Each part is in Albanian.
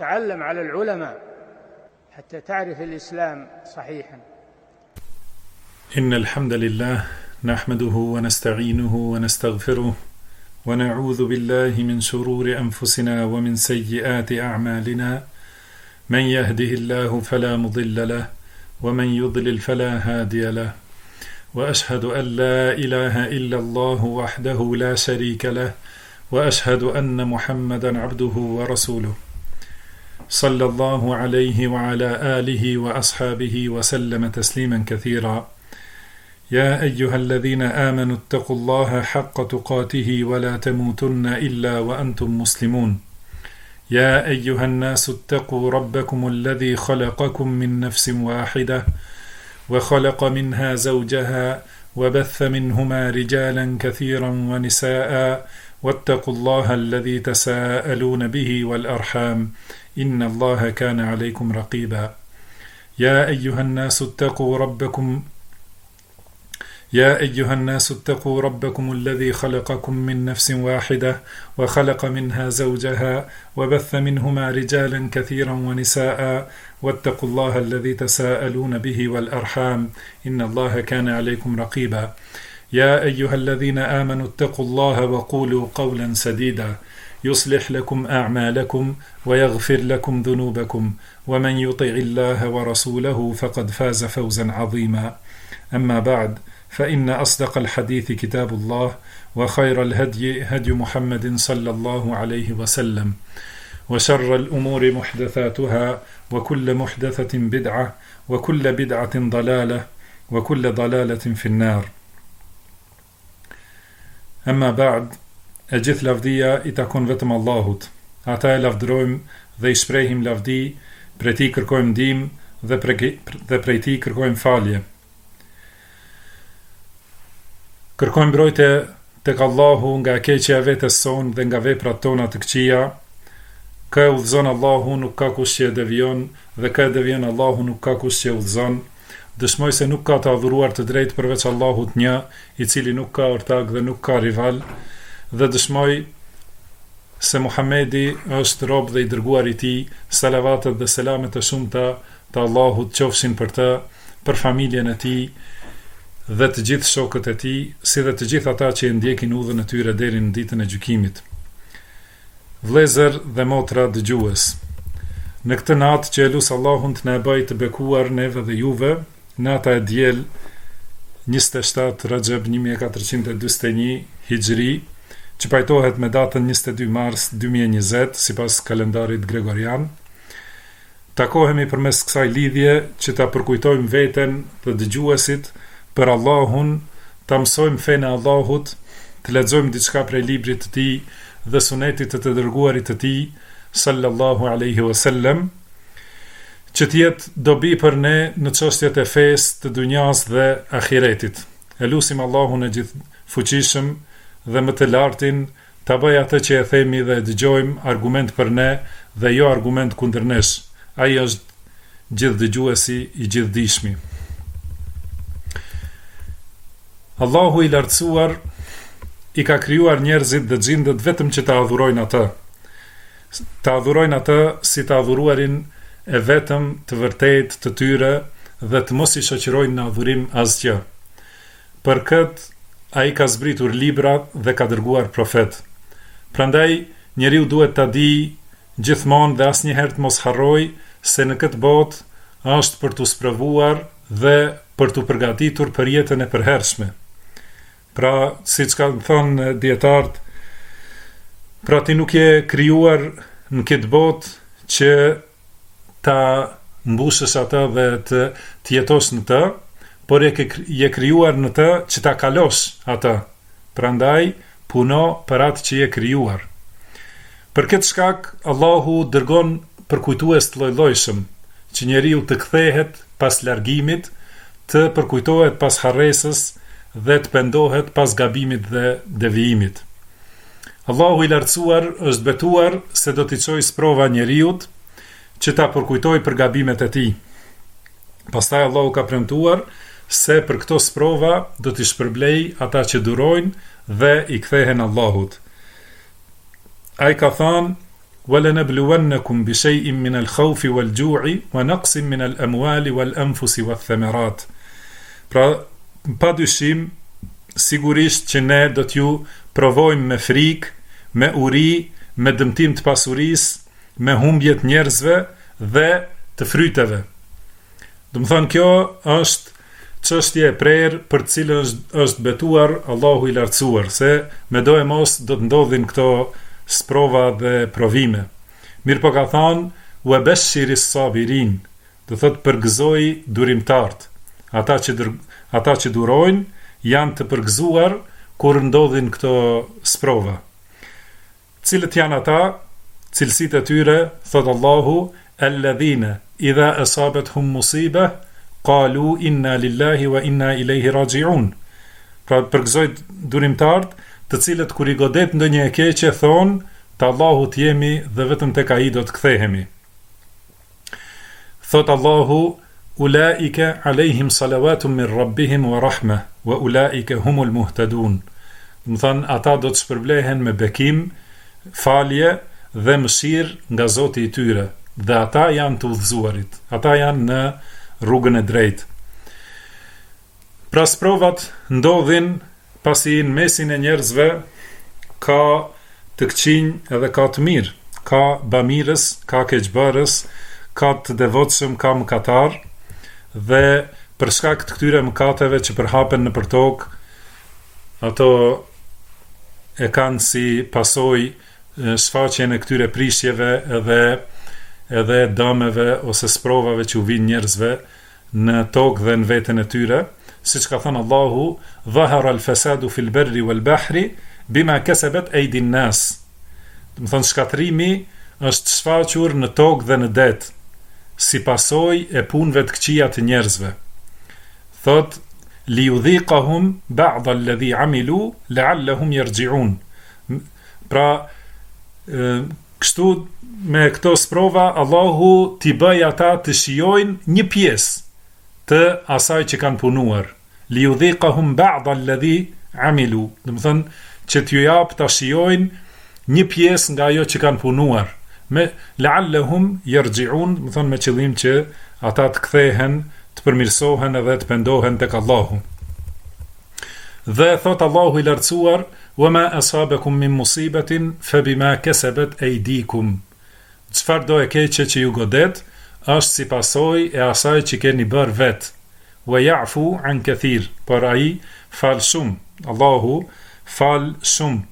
تعلم على العلماء حتى تعرف الإسلام صحيحا. إن الحمد لله نحمده ونستعينه ونستغفره ونعوذ بالله من شرور أنفسنا ومن سيئات أعمالنا، من يهده الله فلا مضل له ومن يضلل فلا هادي له، وأشهد أن لا إله إلا الله وحده لا شريك له، وأشهد أن محمدا عبده ورسوله صلى الله عليه وعلى آله وأصحابه وسلم تسليما كثيرا. يا أيها الذين آمنوا اتقوا الله حق تقاته ولا تموتن إلا وأنتم مسلمون. يا أيها الناس اتقوا ربكم الذي خلقكم من نفس واحدة وخلق منها زوجها وبث منهما رجالا كثيرا ونساء، واتقوا الله الذي تساءلون به والأرحام إن الله كان عليكم رقيبا. يا أيها الناس اتقوا ربكم الذي خلقكم من نفس واحدة وخلق منها زوجها وبث منهما رجالا كثيرا ونساء، واتقوا الله الذي تساءلون به والأرحام إن الله كان عليكم رقيبا. يا أيها الذين آمنوا اتقوا الله وقولوا قولا سديدا يصلح لكم أعمالكم ويغفر لكم ذنوبكم، ومن يطع الله ورسوله فقد فاز فوزا عظيما. أما بعد، فإن أصدق الحديث كتاب الله، وخير الهدي هدي محمد صلى الله عليه وسلم، وشر الأمور محدثاتها، وكل محدثة بدعة، وكل بدعة ضلالة، وكل ضلالة في النار. أما بعد، e gjithë lavdia i takon vetëm Allahut. Ata e lavdërojmë dhe i shprehim lavdi, prej tij kërkojmë ndihmë dhe prej tij kërkojmë falje. Kërkojmë mbrojtje tek Allahu nga e keqja e vetes son dhe nga veprat tona të këqija. Kë e udhëzon Allahu, nuk ka kush që e devijon, dhe kë e devijon Allahu, nuk ka kush që e udhëzon. Dëshmoj se nuk ka të adhuruar të drejtë përveç Allahut një, i cili nuk ka ortak dhe nuk ka rival, dhe dëshmoj se Muhamedi është rob dhe i dërguar i tij. Salavatet dhe selamet e shumta të Allahut qofshin për të, për familjen e tij dhe të gjithë shokët e tij, si dhe të gjithë ata që e ndjekin udhën e tyre deri në ditën e gjykimit. Vëllezër dhe motra dëgjues, në këtë natë që elus Allahun të na e bëjë të bekuar neve dhe juve, nata e diel 27 Rajab 1441 Hijri, që pajtohet me datën 22 mars 2020 sipas kalendarit gregorian, takohemi përmes kësaj lidhje që ta përkujtojmë veten dhe dëgjuesit për Allahun, ta mësojmë fenë e Allahut, të lexojmë diçka prej librit të tij dhe sunetit të dërguarit të tij sallallahu alaihi wasallam, që të jetë dobi për ne në çështjet e fesë të dunjas dhe ahiretit. Elusim Allahun e gjithfuqishëm dhe më të lartin ta bëj atë që e themi dhe e dëgjojmë argument për ne dhe jo argument kundër nesh. Ai është gjithë dëgjuesi i gjithdijshmi. Allahu i lartësuar i ka krijuar njerëzit dhe xhindët vetëm që ta adhurojnë atë. Ta adhurojnë atë si ta adhuruarin e vetëm të vërtet të tyre dhe të mos i shoqërojnë në adhurim asgjë. Për këtë ai ka zbritur libra dhe ka dërguar profet. Prandaj njeriu duhet ta di gjithmonë dhe asnjëherë të mos harrojë se në këtë botë është për t'u sprovuar dhe për t'u përgatitur për jetën e përhershme. Pra, siç kanë thënë dietarët, pra ti nuk je krijuar në këtë botë që ta mbushësh atë dhe të jetosh në të, por je krijuar në të që ta kalosh atë. Prandaj puno për atë që je krijuar. Për këtë shkak Allahu dërgon përkujtues të lloj-llojshëm, që njeriu të kthehet pas largimit, të përkujtohet pas harresës dhe të pendohet pas gabimit dhe devijimit. Allahu i lartësuar është betuar se do t'i çojë sprova njeriut që ta përkujtoj për gabimet e tij. Pastaj Allahu ka premtuar se për këto sprova do t'i shpërblej ata që durojnë dhe i kthehen Allahut. Ai ka thënë: وَلَنَبْلُوَنَّكُمْ بِشَيْءٍ مِنَ الْخَوْفِ وَالْجُوعِ وَنَقْصٍ مِنَ الْأَمْوَالِ وَالْأَنْفُسِ وَالثَّمَرَاتِ. Pra, pa dyshim, sigurisht që ne do t'ju provojmë me frikë, me uri, me dëmtim të pasurisë, me humbje të njerëzve dhe të fryteve. Do të thonë, kjo është çështje e prerë për të cilën është betuar Allahu i lartësuar, se me do e mos do të ndodhin këto sprova dhe provime. Mirë po ka thonë, u e beshiri sabirin, do thotë përgëzoj durimtart. Ata që durojnë janë të përgëzuar kur ndodhin këto sprova. Cilët janë ata? Cilësitë e tyre, thotë Allahu, alladhina idha asabethum musibah qalu inna lillahi wa inna ilayhi raji'un. Pra përgëzoj durimtart, të cilët kur i godet ndonjë e keqe thonë, te Allahut jemi dhe vetëm tek ai do të kthehemi. Thot Allahu, ulaika alehim salawatun min rabbihim wa rahmah wa ulaika humul muhtadun. Do të thonë, ata do të shpërblehen me bekim, falje dhe mëshirë nga Zoti i tyre, dhe ata janë të udhëzuarit, ata janë në rrugën e drejtë. Pra sprovat ndodhin pasi në mesin e njerëzve ka të këqinj edhe ka të mirë, ka bamirës, ka keqbërës, ka të devotshëm, ka mëkatar, dhe për shkak të këtyre mëkateve që përhapen në tokë, ato e kanë si pasojë shfaqjen e këtyre prishjeve edhe dëmeve ose sprovave që u vijnë njerëzve në tokë dhe në veten e tyre, siç ka thënë Allahu, dhahara al-fasadu fil barri wal bahri bima kasabat aydin nas. Do të thonë, shkatrimi është shfaqur në tokë dhe në det, si pasojë e punëve të këqija të njerëzve. Thot, li yudhiqahum ba'd alladhi amilu la'allahum yarji'un. Pra, kështu me këto sprova Allahu t'i bëj ata të shijojnë një pjesë të asaj që kanë punuar. Li yudhiqahum ba'd alladhi amilu. Do të thonë që t'ju jap ta shijojnë një pjesë nga ajo që kanë punuar. Me la'allahum yarji'un, do të thonë me qëllim që ata të kthehen, të përmirësohen edhe të pendohen tek Allahu. Dhe thot Allahu i lartësuar, وَمَا أَصَابَكُم مِّن مُّصِيبَةٍ فَبِمَا كَسَبَتْ أَيْدِيكُم. Çfarë do e keqe që ju godet, është si pasojë e asaj që keni bërë vetë. وَيَعْفُو عَنْ كَثِيرٍ. Por ai fal shumë. Allahu fal shumë.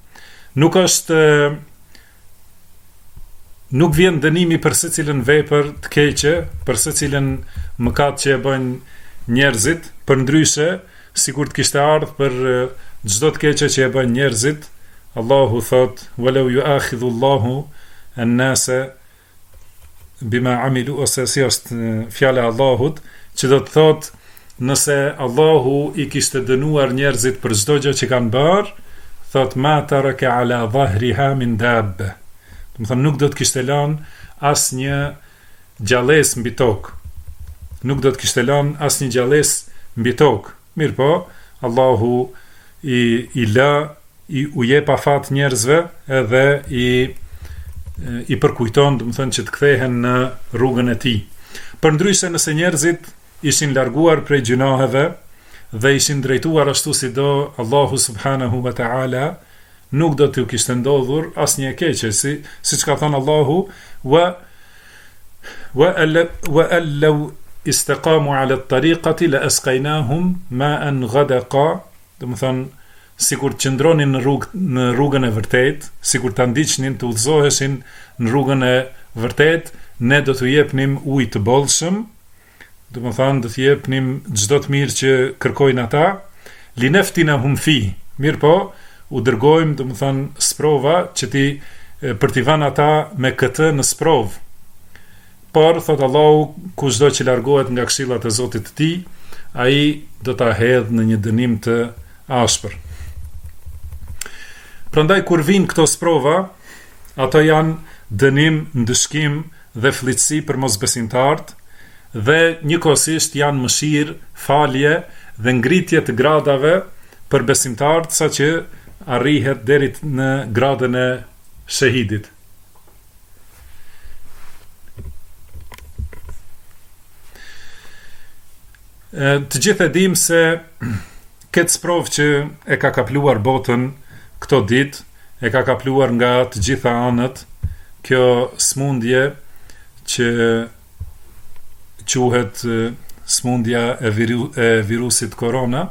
Nuk vjen dënimi për secilën vepër të keqe, për secilën mëkat që e bëjnë njerëzit, përndryshe sikur të kishte ardhur për çdo të keqe që e bën njerëzit. Allahu thot, walau yu'akhidhu Allahu an-nasa bima amilu, ose si është fjala e Allahut, që do të thot, nëse Allahu i kishte dënuar njerëzit për çdo gjë që kanë bërë, thot ma taraka ala dhahriha min dabba. Do të thonë, nuk do të kishte lënë asnjë gjallës mbi tokë. Nuk do të kishte lënë asnjë gjallës mbi tokë. Mirë po, Allahu u jep afat njerëzve edhe i përkujton, do të thonë, që të kthehen në rrugën e tij. Përndryshe nëse njerëzit ishin larguar prej gjunaheve dhe ishin drejtuar ashtu si do Allahu subhanahu wa ta'ala, nuk do t'ju kishte ndodhur asnjë e keqe, siç ka thënë Allahu, wa allau istaqamu ala at-tariqati la asqaynahum ma'an ghadaqa. Do të thonë, sikur të qëndronin në rrugën e vërtet, sikur të ndiqnin, të udhëzoheshin në rrugën e vërtet, ne do t'u jepnim ujë të bollshëm, do të thonë, do t'u jepnim çdo të mirë që kërkojnë ata, lineftinahum fi. Mirë po, u dërgojmë, do të thonë, sprova që për t'i vënë ata me këtë në sprovë. Por, thot Allahu, kushdo që largohet nga këshillat e Zotit të tij, ai do ta hedhë në një dënim të ashpër. Prandaj kur vijnë këto sprova, ato janë dënim, ndëshkim dhe fllitësi për mosbesimtarët, dhe njëkohësisht janë mëshirë, falje dhe ngritje të gradave për besimtarët, saqë arrihet deri në gradën e shahidit. Të gjithë e dim se këtë sprovë që e ka kapluar botën këto ditë, e ka kapluar nga të gjitha anët, kjo smundje që quhet smundja e virusit korona.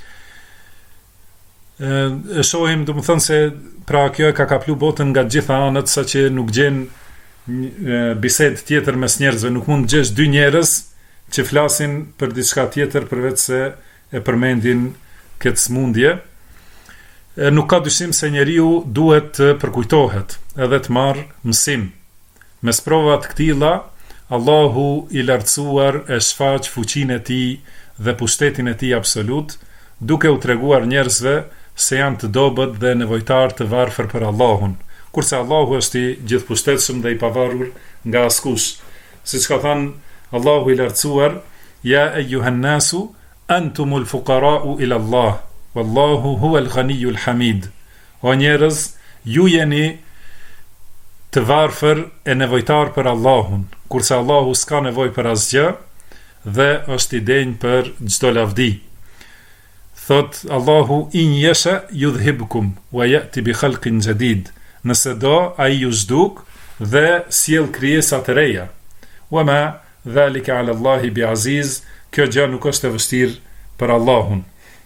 E shohim, do të thënë se pra kjo e ka kaplu botën nga të gjitha anët, saqë nuk gjen bisedë tjetër mes njerëzve, nuk mund të gjesh dy njerëz që flasin për diçka tjetër përveç se e përmendin këtë smundje. Nuk ka dyshim se njeriu duhet të përkujtohet edhe të marrë mësim. Me sprovat këtilla, Allahu i lartësuar e shfaq fuqinë e tij dhe pushtetin e tij absolut, duke u treguar njerëzve se janë të dobët dhe nevojtar të varfër për Allahun, kurse Allahu është i gjithëpushtetshëm dhe i pavarur nga askush. Siç ka thënë Allahu i lartësuar, ja eyyuhan nasu antumul fuqara'u ila Allah, wallahu huwal ghaniyul hamid. O njerëz, ju jeni të varfër e nevojtar për Allahun, kurse Allahu s'ka nevojë për asgjë dhe është i denj për çdo lavdi. Thot Allahu, in yasha yudhhibkum wa ya'ti bi khalqin jadid. Nëse do, ai ju zhduk dhe sjell krijesa të reja. Wa ma dhalika ala Allahi bi aziz. Kjo gjë nuk është e vështirë për Allahun.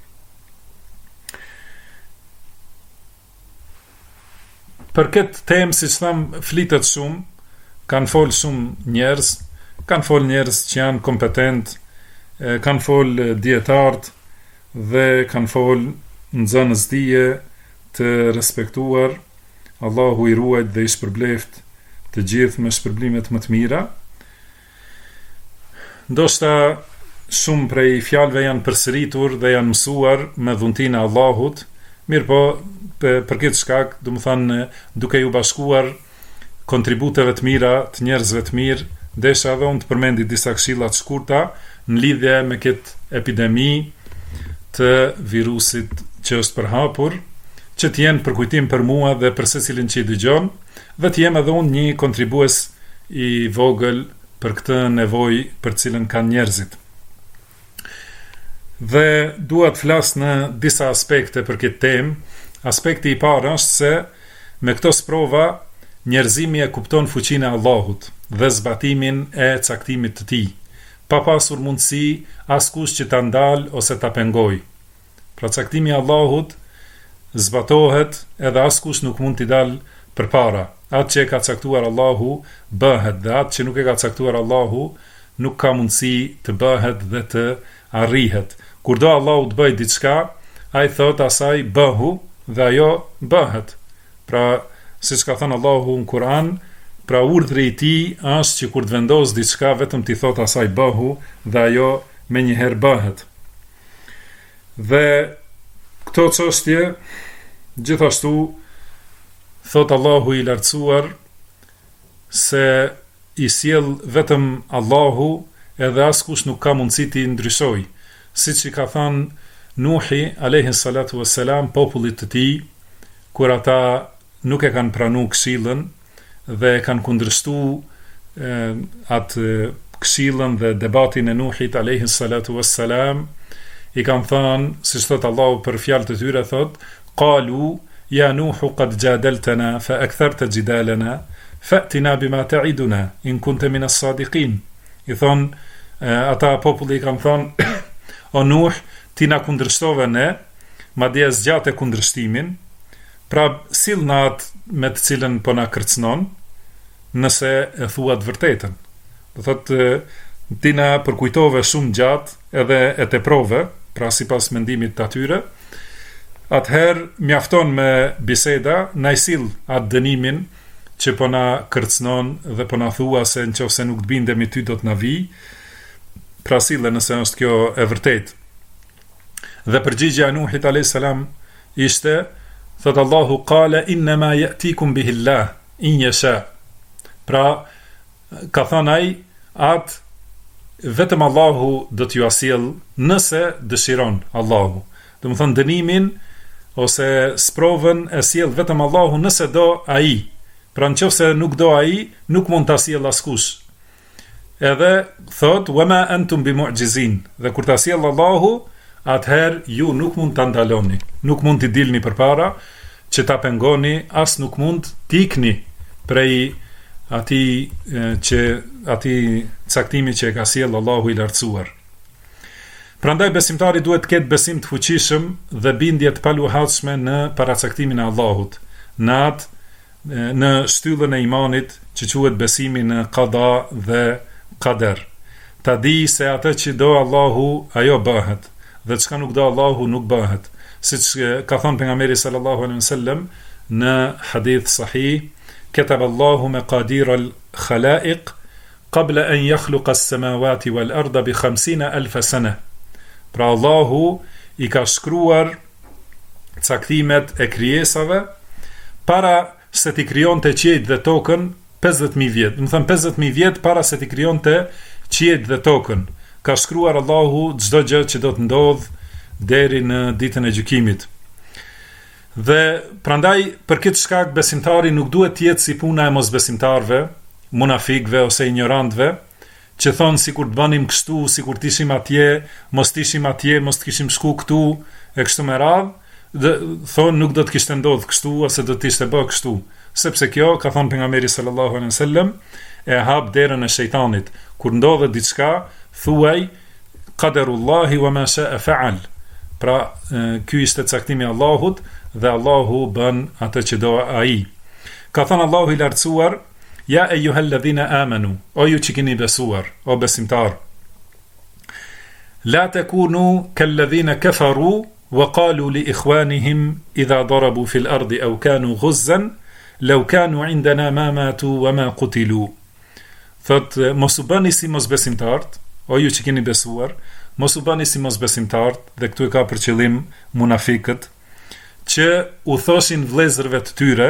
Për këtë temë, siç tham, flitet shumë, kanë folë shumë njerëz, kanë folë njerëz që janë kompetent, kanë folë dietarët dhe kanë folë nxënës dije të respektuar. Allahu i ruajt dhe i shpërbleft të gjithë me shpërblimet më të mira. Ndoshta shumë prej fjalëve janë përsëritur dhe janë mësuar me dhuntinë e Allahut, mirë po për këtë shkak, do të thënë, duke ju bashkuar kontributeve të mira të njerëzve të mirë, desha edhe unë të përmendi disa këshilla të shkurta në lidhje me këtë epidemi të virusit që është përhapur, që të jenë për kujtim për mua dhe për secilin që i dëgjon, dhe të jem edhe unë një kontribues i vogël për këtë nevojë për cilën kanë njerëzit. Dhe dua të flas në disa aspekte për këtë temë. Aspekti i parë është se me këto sprova njerëzimi e kupton fuqinë e Allahut dhe zbatimin e caktimit të tij, pa pasur mundësi askush që ta ndal ose ta pengoj. Pra caktimi i Allahut zbatohet edhe askush nuk mund t'i dal përpara. Atë që e ka caktuar Allahu bëhet, dhe atë që nuk e ka caktuar Allahu nuk ka mundësi të bëhet dhe të arrihet. Kur do Allahu të bëjë diçka, ai thot asaj bëhu dhe ajo bëhet. Pra, siç ka thënë Allahu në Kur'an, pra urdhri i tij është që kur të vendos diçka vetëm ti thot asaj bëhu dhe ajo menjëherë bëhet. Dhe këto çështje gjithashtu thot Allahu i lartësuar se i sjell vetëm Allahu edhe askush nuk ka mundësi t'i ndryshojë. Siç i ka thënë Nuhi alayhi salatu wassalam popullit të tij, kur ata nuk e kanë pranuar këshillën dhe e kanë kundërshtuar atë këshillën dhe debatin e Nuhit alayhi salatu wassalam, i kanë thënë, siç thot Allahu për fjalët e tyre, thot qalu ya Nuhu qad jadaltana fa aktharta jidalana fa'tina bima ta'iduna in kunta min as-sadiqin. I thon ata populli i kanë thënë o Nuh, ti na kundërshtove ne, madje zgjate kundërshtimin, pra sill na atë me të cilën po na kërcënon, nëse e thua të vërtetën. Do thotë ti na përkujtove shumë gjatë edhe e teprove, pra sipas mendimit të atyre. Atëherë mjafton me biseda, na i sill atë dënimin që po na kërcënon dhe po na thua se nëse nuk të bindemi ty do të na vi. Pra sille nëse është kjo e vërtet. Dhe përgjigjja e Nuhit alayhis salam ishte, thot Allahu qala inma ya'tikum bihi Allah in yasha. Pra ka thënë ai, atë vetëm Allahu do t'ju asjell nëse dëshiron Allahu. Do të thonë dënimin ose sprovën e sjell vetëm Allahu nëse do ai. Pra nëse nuk do ai, nuk mund ta sjell askush. Edhe thot wama antum bimu'jizin, dhe kur ta sjell Allahu, atëherë ju nuk mund ta ndaloni, nuk mund t'i dilni përpara që ta pengoni, as nuk mund t'ikni prej atij caktimi që e ka sjell Allahu i lartësuar. Prandaj besimtari duhet të ketë besim të fuqishëm dhe bindje të paluhatshme në paracaktimin e Allahut, në shtyllën e imanit që quhet besimi në qada dhe qader. Ta di se atë që do Allahu, ajo bëhet, dhe çka nuk do Allahu nuk bëhet. Siç ka thënë pejgamberi sallallahu alaihi wasallam në hadith sahih, kataba Allahu maqadir al-khalaiq qabla an yakhluqa as-samawati wal-ardha bi 50,000 sana. Pra Allahu i ka shkruar caktimet e krijesave para se t'i krijonte qiejt dhe tokën 50,000 vjet. Do të thënë 50,000 vjet para se t'i krijonte qiejt dhe tokën. Ka shkruar Allahu çdo gjë që do të ndodh deri në ditën e gjykimit. Dhe prandaj për këtë shkak besimtari nuk duhet të jetë si puna e mosbesimtarëve, munafikëve ose ignorantëve, që thonë sikur të bënim kështu, sikur të ishim atje, mos të ishim atje, mos të kishim shku këtu e kështu me radhë, thonë nuk do të kishte ndodhur kështu ose do të ishte bë kështu, sepse kjo ka thënë pejgamberi sallallahu alaihi wasallam e hap derën e shejtanit. Kur ndodhet diçka, thuaj qaderullahi wa ma sha'a fa'al. Pra ky ishte caktimi i Allahut dhe Allahu bën atë që do ai. Ka thënë Allahu i lartësuar: Ja ejuhalladhina amanu, o ju që keni besuar, o besimtar. La takunu kalladhina kafaru wa qalu li ikhwanihim idha darabu fil ardi aw kanu ghuzzan law kanu indana ma matu wa ma qutilu. Thot mos u bëni si mosbesimtarët, o ju që keni besuar, mos u bëni si mosbesimtarët, dhe këtu e ka për qëllim munafikët, që u thoshin vëllezërve të tyre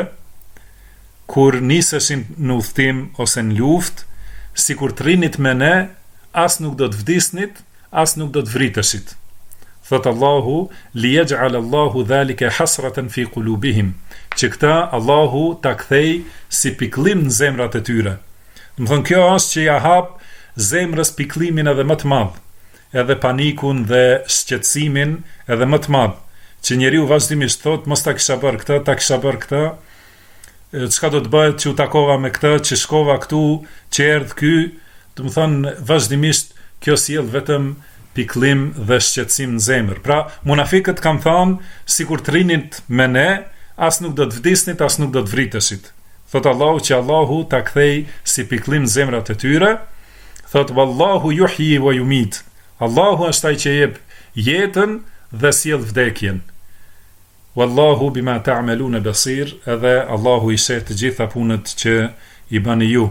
kur niseshin në udhtim ose në luftë, sikur të rinit me ne, as nuk do të vdisnit, as nuk do të vriteshit. Thot Allahu, li yaj'al Allahu dhalika hasratan fi qulubihim, që këta Allahu ta kthej si pikëllim në zemrat e tyre. Do të thonë kjo është që ja hap zemrës pikëllimin edhe më të madh, edhe panikun dhe shqetësimin edhe më të madh, që njeriu vazhdimisht thot mos ta kisha bërë këtë, ta kisha bërë këtë, çka do të bëhet që u takova me këtë, që shkova këtu, që erdh ky, do të thonë vazhdimisht kjo sjell vetëm pikëllim dhe shqetësim në zemër. Pra munafikët kanë thënë sikur të rinit me ne, as nuk do të vdisnit, as nuk do të vriteshit. Thot Allahu që Allahu ta kthej si pikëllim në zemrat e tyre. Thot wallahu yuhyi wa yumit. Allahu është ai që jep jetën dhe sjell vdekjen. Wallahu bima ta'maluna basir, edhe Allahu i sheh të gjitha punët që i bani ju.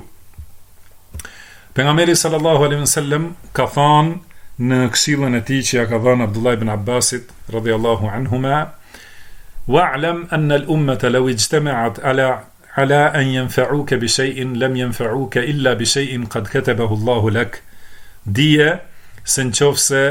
Pejgamberi sallallahu alaihi wasallam ka thënë në këshillën e tij që ja ka dhënë Abdullah ibn Abbasit radhiyallahu anhuma: "Wa'lam anna al-ummata law ijtama'at ala an yanfa'uka bi shay'in lam yanfa'uka illa bi shay'in qad katabahu Allahu lak." Dije se nëse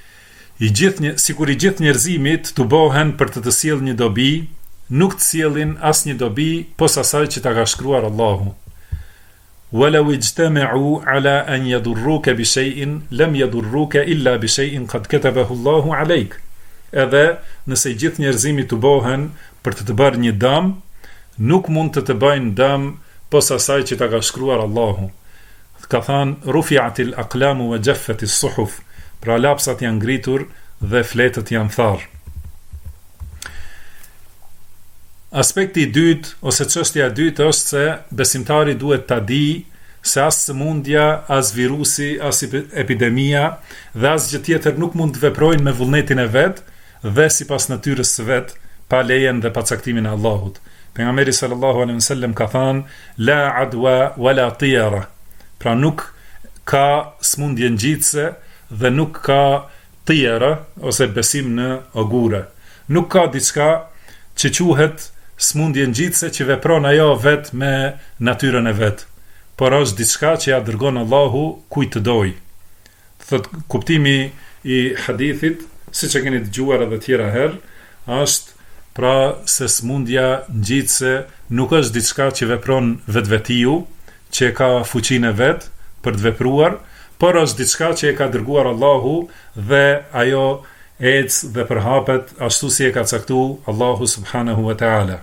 sikur i gjithë njerëzimit të bohen për të sjellë një dobi, nuk të sjellin as një dobi posa asaj që ta ka shkruar Allahu. Walau ijtama'u ala an yadurruka bi shay'in lam yadurruka illa bi shay'in qad katabahu Allahu alayk. Edhe nëse i gjithë njerëzimit të bohen për të bërë një dëm, nuk mund të bëjnë dëm posa asaj që ta ka shkruar Allahu. Ka thënë rufi'atil aqlamu wa jaffatis suhuf. Pra lapsat janë ngritur dhe fletët janë tharë. Aspekti i dytë, ose çështja e dytë është se besimtari duhet ta di se as sëmundja, as virusi, as epidemia dhe as gjë tjetër nuk mund të veprojnë me vullnetin e vet dhe sipas natyrës së vet, pa lejen dhe pa caktimin e Allahut. Pejgamberi sallallahu alaihi wasallam ka thënë: La adwa wala tiyara. Pra nuk ka sëmundje ngjitse dhe nuk ka tjera ose besim në ogure. Nuk ka diçka që quhet smundje ngjitse që vepron ajo vet me natyrën e vet, por është diçka që ja dërgon Allahu kujt të doj. Thot kuptimi i hadithit, siç e keni dëgjuar edhe tjera herë, është pra se smundja ngjitse nuk është diçka që vepron vetvetiu, që ka fuqinë e vet për të vepruar, por është diçka që e ka dërguar Allahu dhe ajo ecë dhe përhapet ashtu si e ka caktuar Allahu subhanahu wa ta'ala.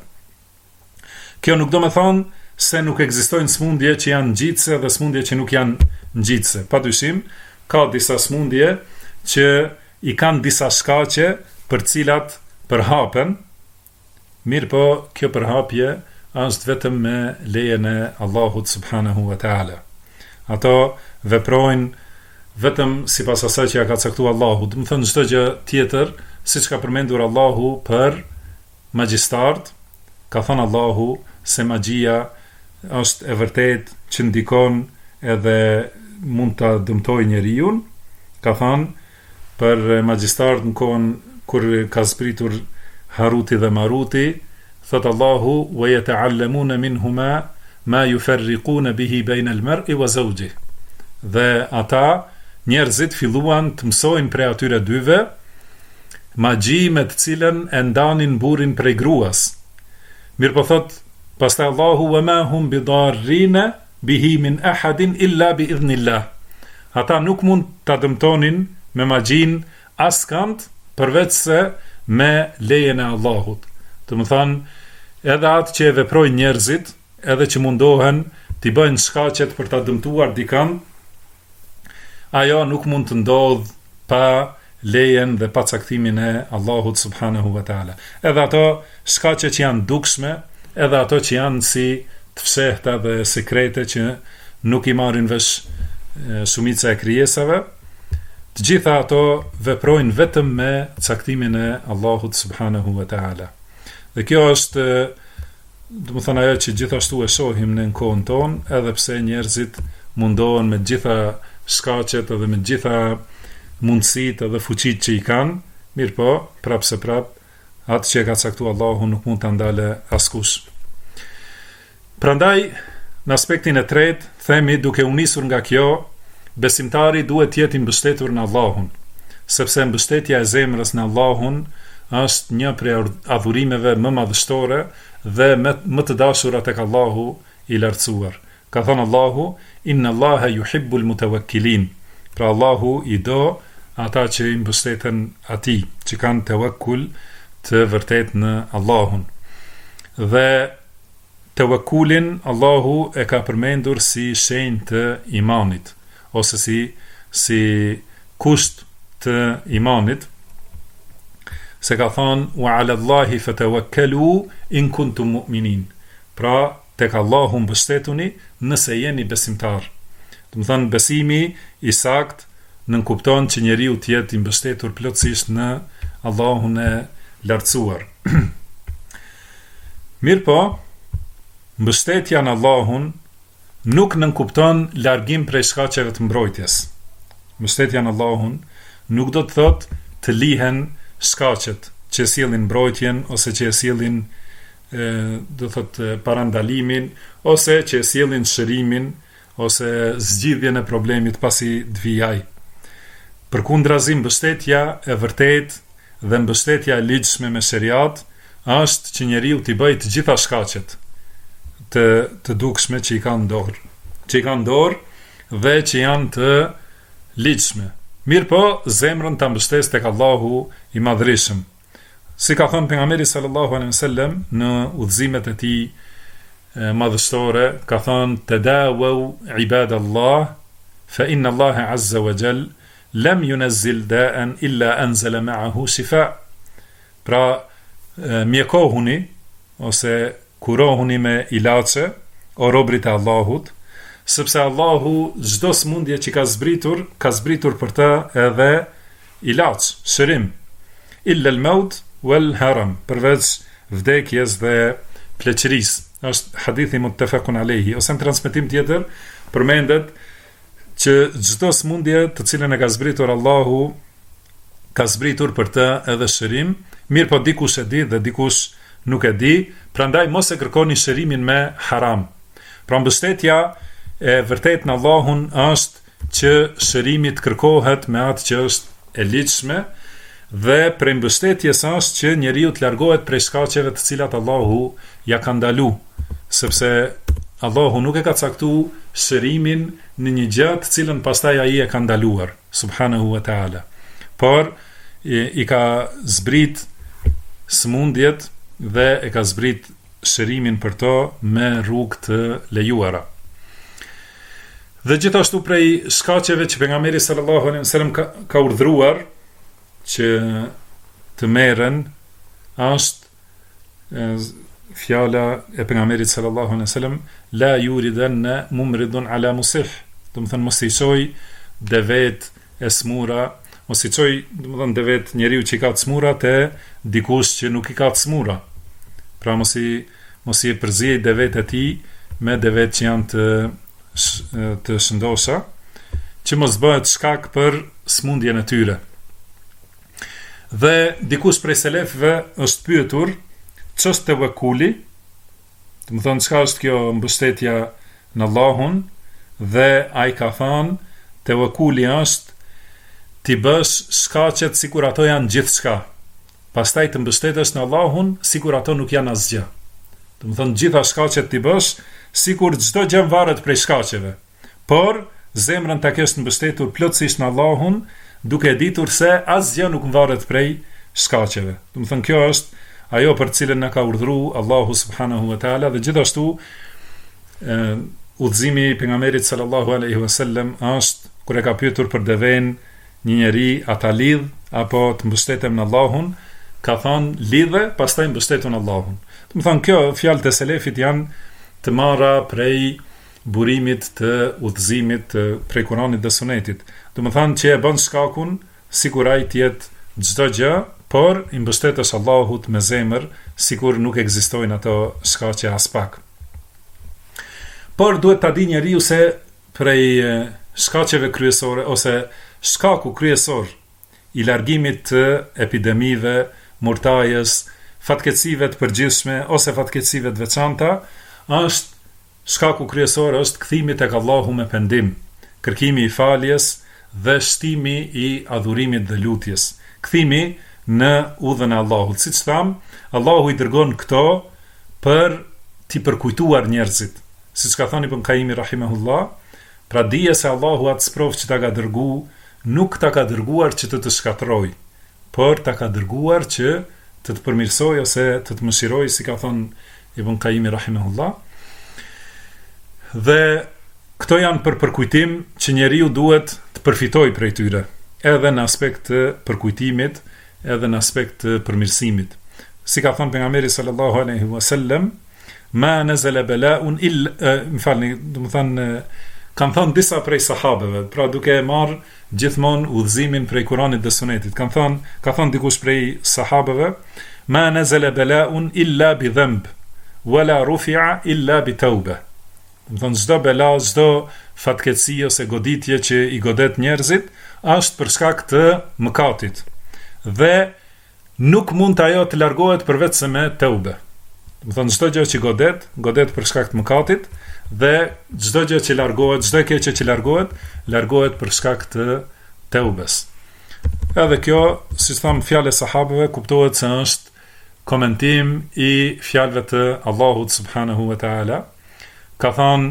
Kjo nuk do me thonë se nuk ekzistojnë smundje që janë ngjitse dhe smundje që nuk janë ngjitse. Padyshim, ka disa smundje që i kanë disa shkaqe për cilat përhapen, mirë po kjo përhapje është vetëm me lejen e Allahut subhanahu wa ta'ala. Ato veprojnë vetëm sipas asaj që ja ka caktuar Allahu. Do të thënë çdo gjë tjetër, siç ka përmendur Allahu për magjistart, ka thënë Allahu se magjia është e vërtet që ndikon edhe mund të dëmtoj njeriu. Ka thënë për magjistart në kohën kur ka zbritur Haruti dhe Maruti, thot Allahu wa yata'allamuna minhuma ma yufarriquna bihi bayna al-mar'i wa zawjihi. Dhe ata njerëzit filluan të mësojnë prej atyre dyve magji me të cilën e ndanin burrin prej gruas. Mirë po thot pastaj Allahu wa ma hum bidarrina bihi min ahadin illa bi idhnillah. Ata nuk mund ta dëmtonin me magjin askant përveç se me lejen e Allahut. Do të thonë, edhe atë që e veprojnë njerëzit, edhe që mundohen t'i bëjnë shkaqet për ta dëmtuar dikën, ajo nuk mund të ndodh pa lejen dhe pa caktimin e Allahut subhanahu wa ta'ala. Edhe ato shkaqe që janë dukshme, edhe ato që janë si të fshehta dhe sekrete që nuk i marrin vesh shumica e krijesave, të gjitha ato veprojnë vetëm me caktimin e Allahut subhanahu wa ta'ala. Dhe kjo është, do të thënë, ajo që gjithashtu e shohim në kohën tonë, edhe pse njerëzit mundohen me gjitha shkaqet edhe me gjitha mundësitë edhe fuqitë që i kanë, mirë po, prapë se prapë, atë që e ka caktuar Allahu nuk mund ta ndale askush. Prandaj, në aspektin e tretë, themi duke u nisur nga kjo, besimtari duhet të jetë i mbështetur në Allahun, sepse mbështetja e zemrës në Allahun është një prej adhurimeve më madhështore dhe më të dashura tek Allahu i lartësuar. Ka thënë Allahu, inna Allaha yuhibbul mutawakkilin. Pra Allahu i do ata që i mbështeten atij, që kanë tawakkul të vërtet në Allahun. Dhe tawakkulin Allahu e ka përmendur si shenjë të imanit, ose si kusht të imanit, se ka thonë wa ala Allahi fatawakkalu in kuntum mu'minin. Pra tek Allahu mbështetuni nëse jeni besimtar. Do të thonë besimi i sakt nënkupton që njeriu të jetë i mbështetur plotësisht në Allahun e lartësuar. Mirë po, mbështetja në Allahun nuk nënkupton largim prej shkaqeve të mbrojtjes. Mbështetja në Allahun nuk do të thotë të lihen shkaqet që sjellin mbrojtjen ose që sjellin do thotë parandalimin ose që sjellin shërimin ose zgjidhjen e problemit pasi të vijaj. Përkundrazi, mbështetja e vërtet dhe mbështetja e ligjshme me sheriat është që njeriu t'i bëjë të gjitha shkaqet të dukshme që i kanë dorë, dhe që janë të ligjshme. Mirë po, zemrën ta mbështes tek Allahu i madhrishëm. Si ka thënë pejgamberi sallallahu alaihi wasallam në udhëzimet e tij madhështore, ka thënë tadawu ibadallah fa inna Allaha azza wa jall lam yunazzil da'an illa anzala ma'ahu shifa. Pra mjekohuni ose kurohuni me ilaçe, o robrit e Allahut, sepse Allahu çdo smundje që ka zbritur për të edhe ilaç, shërim, illa al-maut wal haram, përveç vdekjes dhe pleqërisë. Është hadithi muttafaqun alayhi, ose në transmetim tjetër përmendet që çdo smundje të cilën e ka zbritur Allahu ka zbritur për të edhe shërim, mirë po dikush e di dhe dikush nuk e di, prandaj mos e kërkoni shërimin me haram. Pra mbështetja e vërtet në Allahun është që shërimi të kërkohet me atë që është e ligjshme, dhe prej mbështetjes është që njeriu të largohet prej shkaqeve të cilat Allahu ja ka ndalu, sepse Allahu nuk e ka caktuar shërimin në një gjë të cilën pastaj ai e ka ndaluar, subhanahu wa taala. Por i ka zbrit smundjet dhe e ka zbrit shërimin për to me rrugë të lejuara. Dhe gjithashtu prej shkaqeve që pejgamberi sallallahu alaihi wasallam ka urdhëruar që të merren është fjala e pejgamberit sallallahu alaihi wasallam la yuridanna mumridun ala musih. Do të thënë mos i çoj devet e smura, mos i çoj, do të thënë devet njeriu që ka smura te dikush që nuk i ka smura. Pra mos i përziej devet e tij me devet që janë të shëndosha, që mos bëhet shkak për smundjen e tyre. Dhe dikush prej selefëve është pyetur ç'është tevekuli, do të thonë çka është kjo mbështetja në Allahun, dhe ai ka thënë tevekuli është ti bësh shkaqet sikur ato janë gjithçka. Pastaj të mbështetesh në Allahun sikur ato nuk janë asgjë. Do të thonë gjitha shkaqet ti bësh sikur çdo gjë varet prej shkaqeve. Por zemrën ta kesh mbështetur plotësisht në Allahun, duke ditur se asgjë nuk varet prej shkaqeve. Do të thonë kjo është ajo për cilën na ka urdhëruar Allahu subhanahu wa taala, dhe gjithashtu udhëzimi i pejgamberit sallallahu alaihi wasallam është kur e ka pyetur për deven një njeri a ta lidh apo të mbështetem në Allahun, ka thënë lidhe, pastaj mbështetu në Allahun. Do të thonë kjo fjalë të selefit janë të marra prej burimit të udhëzimit prej Kuranit dhe Sunetit. Do të thonë që e bën shkakun sikur ai të jetë çdo gjë, por i mbështetesh Allahut me zemër sikur nuk ekzistojnë ato shkaqe as pak. Por duhet ta di njeriu se prej shkaqeve kryesore ose shkaku kryesor i largimit të epidemive, murtajes, fatkeqësive të përgjithshme ose fatkeqësive të veçanta, shkaku kryesor është kthimi tek Allahu me pendim, kërkimi i faljes dhe shtimi i adhurimit dhe lutjes. Kthimi në udhën e Allahut. Siç tham, Allahu i dërgon këto për t'i përkujtuar njerëzit. Siç ka thënë Ibn Qayyim rahimahullah, pra dije se Allahu atë sprov që ta ka dërgu, nuk ta ka dërguar që të shkatroj, por ta ka dërguar që të përmirësoj ose të mëshiroj, si ka thënë Ibn Qayyim rahimahullah. Dhe këto janë për përkujtim që njeriu duhet të përfitojë prej tyre, edhe në aspekt të përkujtimit, edhe në aspekt të përmirësimit. Si ka thënë pejgamberi sallallahu alaihi wasallam, ma nazala bala'un illa, do të thënë kanë thënë disa prej sahabeve, pra duke marrë gjithmonë udhëzimin prej Kuranit dhe Sunetit. Ka thënë dikush prej sahabeve, ma nazala bala'un illa bi dhanb, wala rufi'a illa bi tauba. Do të thënë çdo bela, çdo fatkeqësi ose goditje që i godet njerëzit është për shkak të mëkatit. Dhe nuk mund të ajo të largohet përveç se me teube. Do të thonë çdo gjë që godet për shkak të mëkatit, dhe çdo gjë që largohet, çdo keqje që largohet për shkak të teubes. Edhe kjo, si tham, fjalë e sahabeve kuptohet se është komentim i fjalëve të Allahut subhanahu wa taala. Ka thënë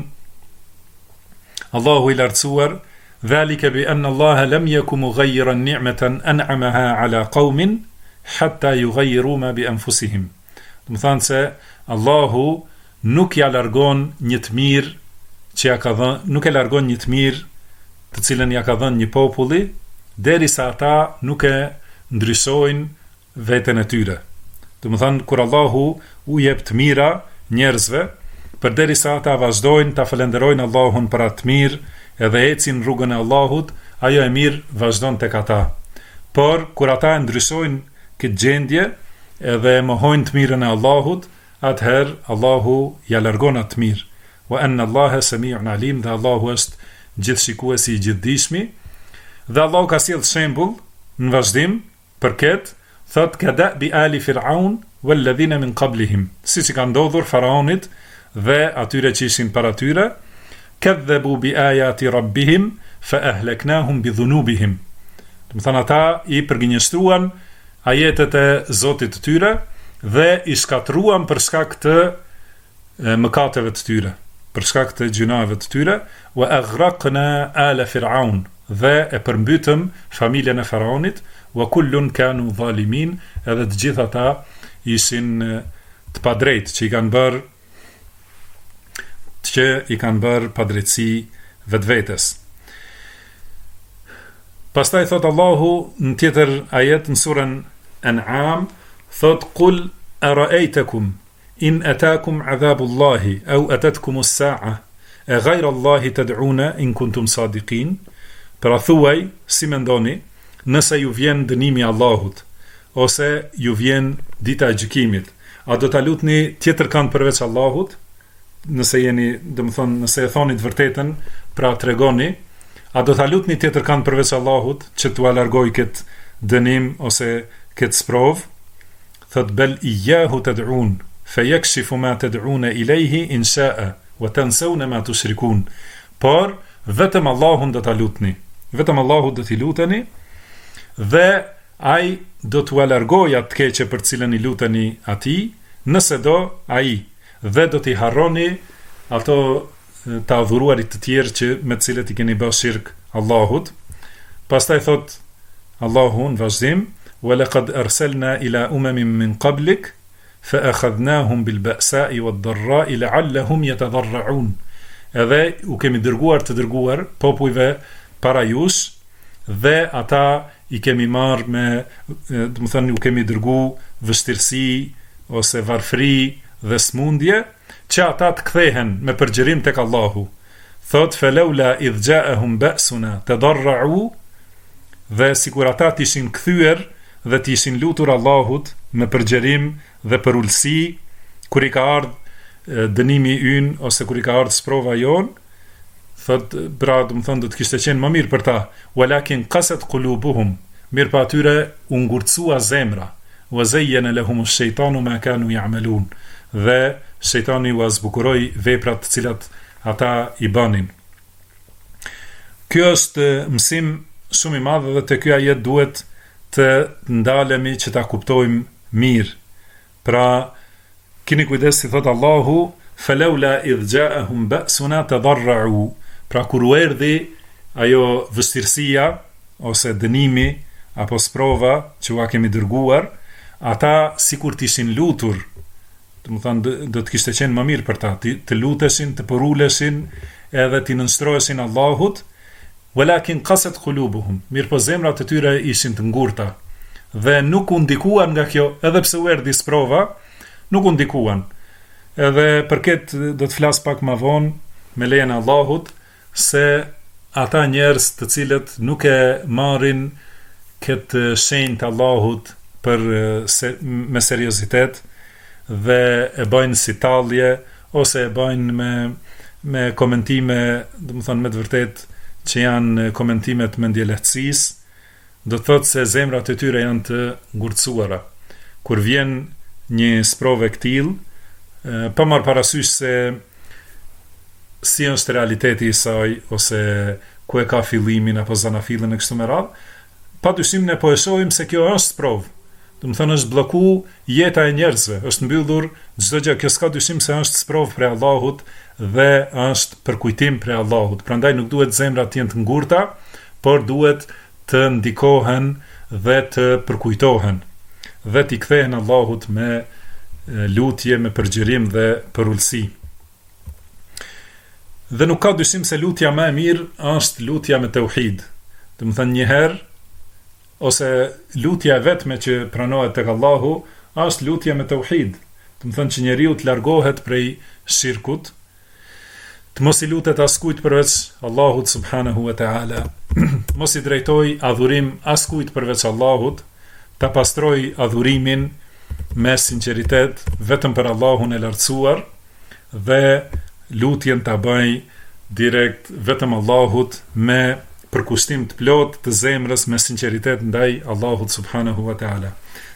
Allahu i lartësuar, dhalika bi anna Allaha lam yakum mughayyiran ni'matan an'amaha ala qaumin hatta yughayyiru ma bi anfusihim. Do të thonë se Allahu nuk ja largon një të mirë që ja ka dhënë, nuk e largon një të mirë të cilën ja ka dhënë një populli, derisa ata nuk e ndryshojnë veten e tyre. Do të thonë kur Allahu u jep të mira njerëzve, përderisa ata vazhdojnë ta falenderojnë Allahun për atë të mirë, edhe ecin rrugën e Allahut, ajo e mirë vazhdon tek ata. Por kur ata e ndryshojnë këtë gjendje edhe mohojnë të mirën e Allahut, atëherë Allahu ja largon atë të mirë. Wa anna Allaha sami'un alim, dhe Allahu është gjithshikuesi i gjithdijshmi. Dhe Allahu ka sjellë shembull në vazhdim për këtë, thot ka da'bi ali Fir'aun walladhina min qablihim, siç ka ndodhur faraonit dhe atyre që ishin para tyre, kadhabu bi ayati rabbihim fa ahlaknahum bi dhunubihim. Do të thonë ata i përgjigjëstruan ajetet e Zotit të tyre dhe i shkatruan për shkak të mëkateve të tyre. për shkak të gjunave të tyre, wa aghraqna ala Fir'aun, dhe e përmbytëm familjen e Faraonit, wa kullun kanu zalimin, edhe të gjithë ata ishin të padrejtë, që i kanë bërë padrejtësi vetvetes. Pastaj thot Allahu në tjetër ajet në surën An'am, thot qul ara'aytakum in atakum adhabullahi au atatkum as-sa'a a ghayra Allahi tad'una in kuntum sadiqin. Pra thuaj, si mendoni, nëse ju vjen dënimi i Allahut ose ju vjen dita e gjykimit, a do ta lutni tjetër kënd përveç Allahut? Nëse jeni, domethënë, nëse e thoni të vërtetën, pra tregoni, a do ta lutni tjetër kënd përveç Allahut që t'u largoj këtë dënim ose këtë sprov? Thot bel iyyahu tad'un fayakshifu ma tad'una ilayhi in sha'a wa tansawna ma tushrikun. Por vetëm Allahun do ta lutni. Vetëm Allahut do t'i luteni dhe ai do t'u largojë atë keqe për cilën i luteni atij, nëse do ai, dhe do t'i harroni ato të adhuruarit të tjerë që me të cilët i keni bërë shirk Allahut. Pastaj thot Allahu në vazhdim, wa laqad arsalna ila umamin min qablik fa akhadnahum bil ba'sa'i wad dharra'i la'allahum yatadarra'un. Edhe u kemi dërguar të dërguar popujve para jush dhe ata i kemi marrë me, do të thënë, u kemi dërgu vështirësi ose varfëri dhe smundje, që ata të kthehen me përgjërim tek Allahu. Thot falaula idh ja'ahum ba'suna tadarra'u, dhe sikur ata të ishin kthyer dhe të ishin lutur Allahut me përgjërim dhe për ulësi kur i ka ardhur dënimi ynë ose kur i ka ardhur sprova jon, thot pra do të thonë do të kishte qenë më mirë për ta, walakin qasat qulubuhum, mirë pa atyre u ngurtësua zemra, wa zayyana lahum ash-shaytanu ma kanu ya'malun, dhe shejtani u zbukuroi veprat të cilat ata i bënin. Kjo është mësim shumë i madh dhe te ky ajet duhet të ndalemi që ta kuptojmë mirë. Pra, keni kujdes si thot Allahu, falaula idh ja'ahum ba'suna tadarra'u. Pra kur u erdhi ajo vështirësia ose dënimi apo sprova që ua kemi dërguar, ata sikur të ishin lutur, do të thonë do të kishte qenë më mirë për ta, të luteshin, të përuleshin edhe të nënshtroheshin Allahut, walakin qasat qulubuhum, mirë po zemrat e tyre ishin të ngurta dhe nuk u ndikuan nga kjo, edhe pse u erdhi sprova, nuk u ndikuan. Edhe për këtë do të flas pak më vonë me lejen e Allahut se ata njerëz të cilët nuk e marrin këtë shenjë të Allahut me seriozitet dhe e bëjnë si tallje ose e bëjnë me komentime, do të thonë me të vërtet që janë komentimet me ndjelehtësisë, do të thotë se zemrat e tyre janë të ngurtësuara. Kur vjen një sprove këtill, pa marrë parasysh se si është realiteti i saj ose ku e ka fillimin apo zanafillin e kështu me radhë, padyshim ne po e shohim se kjo është sprovë. Do të thonë është blloku jeta e njerëzve, është mbyllur çdo gjë, kjo s'ka dyshim se është sprovë prej Allahut dhe është përkujtim prej Allahut. Prandaj nuk duhet zemrat të jenë të ngurta, por duhet të ndikohen dhe të përkujtohen dhe t'i kthehen Allahut me lutje, me përgjërim dhe përulësi. Dhe nuk ka dyshim se lutja më e mirë është lutja me tauhid. Do të thënë njëherë ose lutja e vetme që pranohet tek Allahu është lutja me tauhid. Do të thënë që njeriu të largohet prej shirkut, të mos i lutet askujt përveç Allahut subhanahu wa ta'ala, mos i drejtoj adhurim askujt përveç Allahut, ta pastroj adhurimin me sinqeritet vetëm për Allahun e lartësuar dhe lutjen ta bëj direkt vetëm Allahut me përkushtim të plot të zemrës me sinqeritet ndaj Allahut subhanahu wa ta'ala.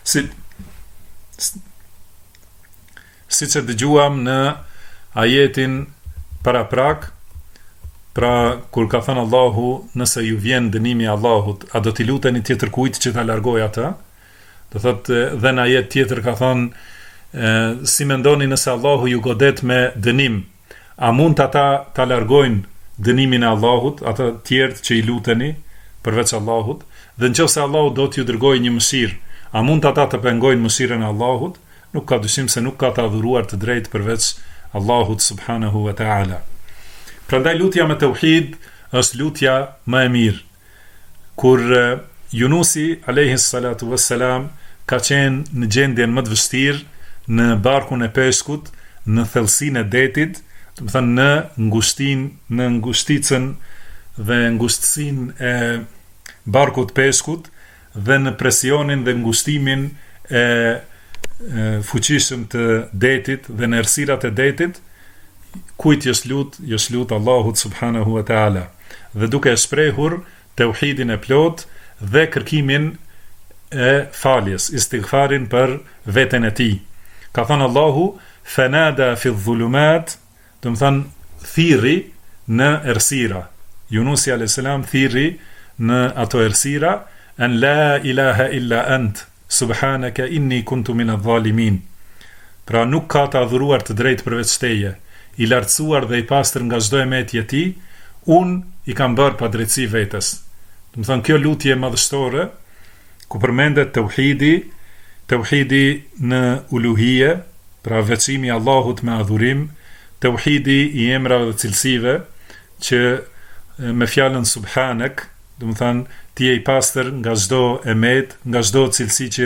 Si që dëgjuam në ajetin para prak, pra kur ka thënë Allahu, nëse ju vjen dënimi i Allahut, a do t'i luteni tjetër kujt që ta largoj atë? Do thotë dhe në ajet tjetër ka thënë, si mendoni nëse Allahu ju godet me dënim, a mund ata ta largojnë dënimin e Allahut, ata tjerët që i luteni përveç Allahut, dhe nëse Allahu do t'ju dërgojë një mëshirë, a mund ata të pengojnë mëshirën e Allahut? Nuk ka dyshim se nuk ka të adhuruar të drejtë përveç Allahut subhanahu wa ta'ala. Prandaj lutja me tauhid është lutja më e mirë. Kur Yunusi alayhi salatu wassalam ka qenë në gjendjen më të vështirë në barkun e peshkut, në thellësinë e detit, do të thënë në ngushticën dhe ngushtësinë e barkut peshkut dhe në presionin dhe ngushtimin e fuqishëm të detit dhe në errësirat e detit, kujt jesë lut Allahut subhanahu wa ta'ala, dhe duke shprehur tauhidin e plot dhe kërkimin e faljes, istighfarin për veten e tij. Ka thënë Allahu, fanada fi dhulumat, do të thënë thirri në errësira. Yunusi alayhis salam thirri në ato errësira, an la ilaha illa ant, subhanaka inni kuntu min adh-dhalimin. Pra nuk ka të adhuruar të drejtë përveç teje, i lartësuar dhe i pastër nga çdo emetje e tij, unë i kam bërë pa drejtësi vetes. Do të thënë kjo lutje madhështore ku përmendet tauhidi në uluhije, pra veçimi Allahut me adhurim, tauhidi i emrave dhe cilësive, që me fjalën subhanak, do të thënë ti je i pastër nga çdo emet, nga çdo cilësi që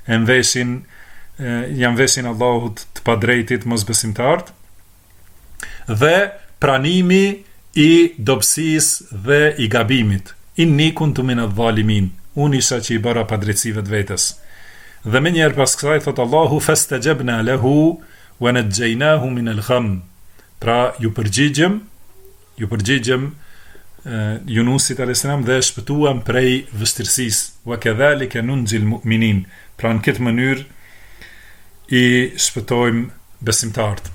janë veshin Allahut të padrejtit mosbesimtart, dhe pranimi i dobësisë dhe i gabimit. Inni kuntu min adh-dhalimin, unë isha që i bëra padrejtësive të vetes. Dhe më njëherë pas kësaj thot Allahu, fastajabna lahu wa najjaynahu min al-gham. Pra ju përgjigjëm Yunusit alayhis salam dhe shpëtuam prej vështirësisë. Wa kadhalika nunjil mu'minin. Pra në këtë mënyrë i shpëtojmë besimtarët.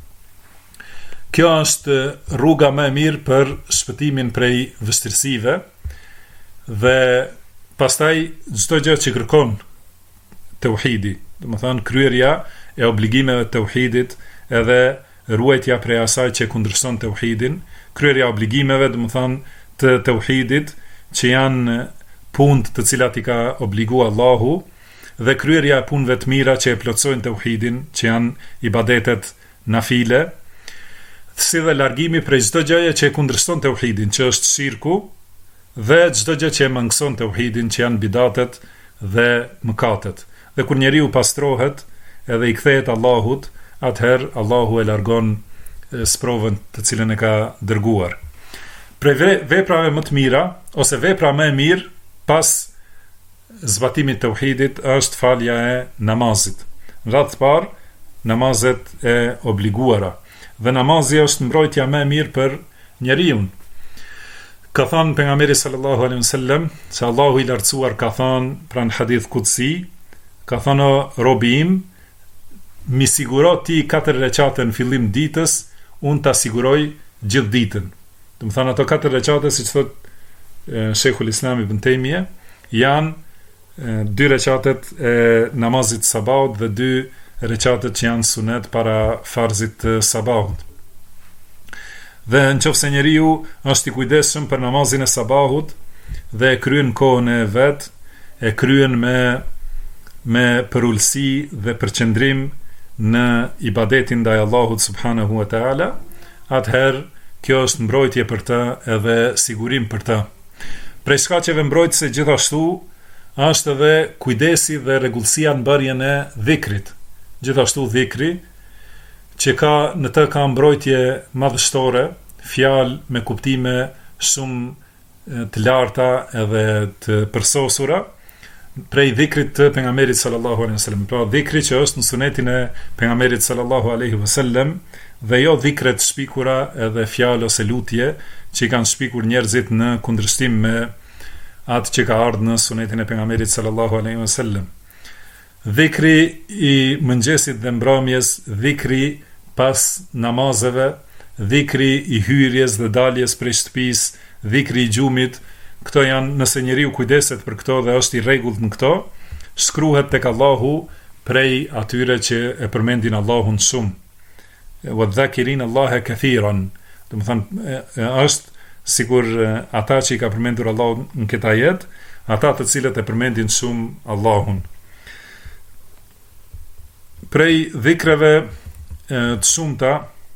Kjo është rruga më e mirë për shpëtimin prej vështirësive, dhe pastaj çdo gjë që kërkon tauhidi, do të thënë kryerja e obligimeve të tauhidit, edhe ruajtja prej asaj që kundërshton tauhidin, kryerja e obligimeve, do të thënë të tauhidit, që janë punë të cilat i ka obliguar Allahu, dhe kryerja e punëve të mira që e plotësojnë tauhidin, që janë ibadetet nafile, si dhe largimi prej çdo gjëje që e kundërshton tauhidin, që është shirku, dhe çdo gjë që e mangëson tauhidin, që janë bidatet dhe mëkatet. Dhe kur njeriu pastrohet edhe i kthehet Allahut, atëherë Allahu e largon sprovën të cilën e ka dërguar. Prej veprave më të mira, ose vepra më e mirë pas zbatimit të tauhidit, është falja e namazit. Në radhë të parë, namazet e obliguara. Dhe namazi është mbrojtja më e mirë për njeriu. Ka thënë pejgamberi sallallahu alaihi wasallam, se Allahu i lartësuar ka thënë pranë hadith kutsi, ka thënë o robi im, mi siguro ti 4 recate në fillim ditës, unë ta siguroj gjithë ditën. Do të thënë ato 4 recate, siç thot Sheikhul Islam Ibn Taymija, janë 2 recatet e namazit sabahut dhe 2 recatet që janë sunet para farzit të sabahut. Dhe nëse njeriu është i kujdesshëm për namazin e sabahut dhe e kryen kohën e vet, e kryen me përullësi dhe përqendrim në ibadetin ndaj Allahut subhanahu wa ta'ala, atëherë kjo është mbrojtje për të edhe sigurim për të. Prej shkaqeve mbrojtëse gjithashtu është edhe kujdesi dhe rregullësia në bërjen e dhikrit. Gjithashtu dhikri, që në të ka mbrojtje madhështore, fjalë me kuptime shumë të larta edhe të përsosura, prej dhikrit të pejgamberit sallallahu alaihi wasallam. Pra dhikri që është në sunetin e pejgamberit sallallahu alaihi wasallam, dhe jo dhikret shpikura edhe fjalë ose lutje që i kanë shpikur njerëzit në kundërshtim me atë që ka ardhur në sunetin e pejgamberit sallallahu alaihi wasallam. Dhikri i mëngjesit dhe mbrëmjes, dhikri pas namazeve, dhikri i hyrjes dhe daljes prej shtëpisë, dhikri i gjumit, këto janë, nëse njeriu kujdeset për këto dhe është i rregullt në këto, shkruhet tek Allahu prej atyre që e përmendin Allahun shumë. wadhakirin Allahe kathiran. Do të thonë është sikur ata që i ka përmendur Allahu në këtë ajet, ata të cilët e përmendin shumë Allahun. Prej dhikreve të shumta,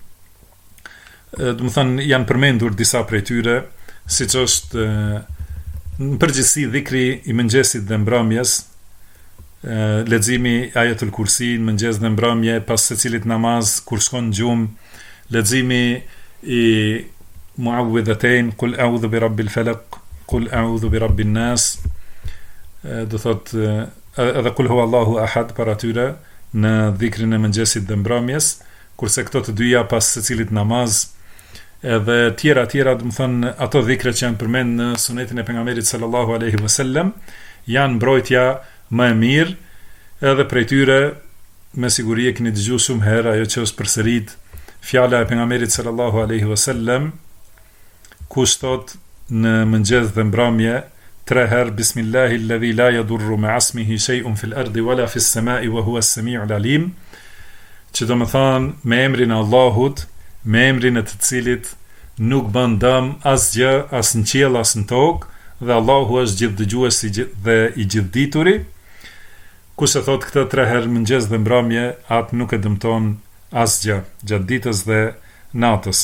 do të thonë janë përmendur disa prej tyre, siç është në përgjithësi dhikri i mëngjesit dhe mbrëmjes, leximi ajetul kursi në mëngjes dhe mbrëmje pas secilit namaz kur shkon në gjumë, leximi i muawwidhatain, qul a'udhu bi rabbil falaq, qul a'udhu bi rabbin nas, do thot edhe qul huwa Allahu ahad para tyre në dhikrin e mëngjesit dhe mbrëmjes, kurse këto të dyja pas secilit namaz, edhe tjera, do të thënë ato dhikre që janë përmend në sunetin e pejgamberit sallallahu alaihi wasallam, janë mbrojtja më e mirë, edhe prej tyre me siguri e keni dëgjuar shumë herë ajo që është përsërit fjala e pejgamberit sallallahu alaihi wasallam, ku thot në mëngjes dhe mbrëmje 3 herë bismillahi alladhi la yadurru ma'asmihi shay'un fil ardi wala fis samai wa huwa as-sami'ul alim, që do të thonë me emrin e Allahut, me emrin e të cilit nuk bën dëm asgjë as në qiell as në tokë, dhe Allahu është gjithdëgjuesi dhe i gjithdituri. Kush e thot këtë 3 herë mëngjes dhe mbrëmje, atë nuk e dëmton asgjë gjatë ditës dhe natës.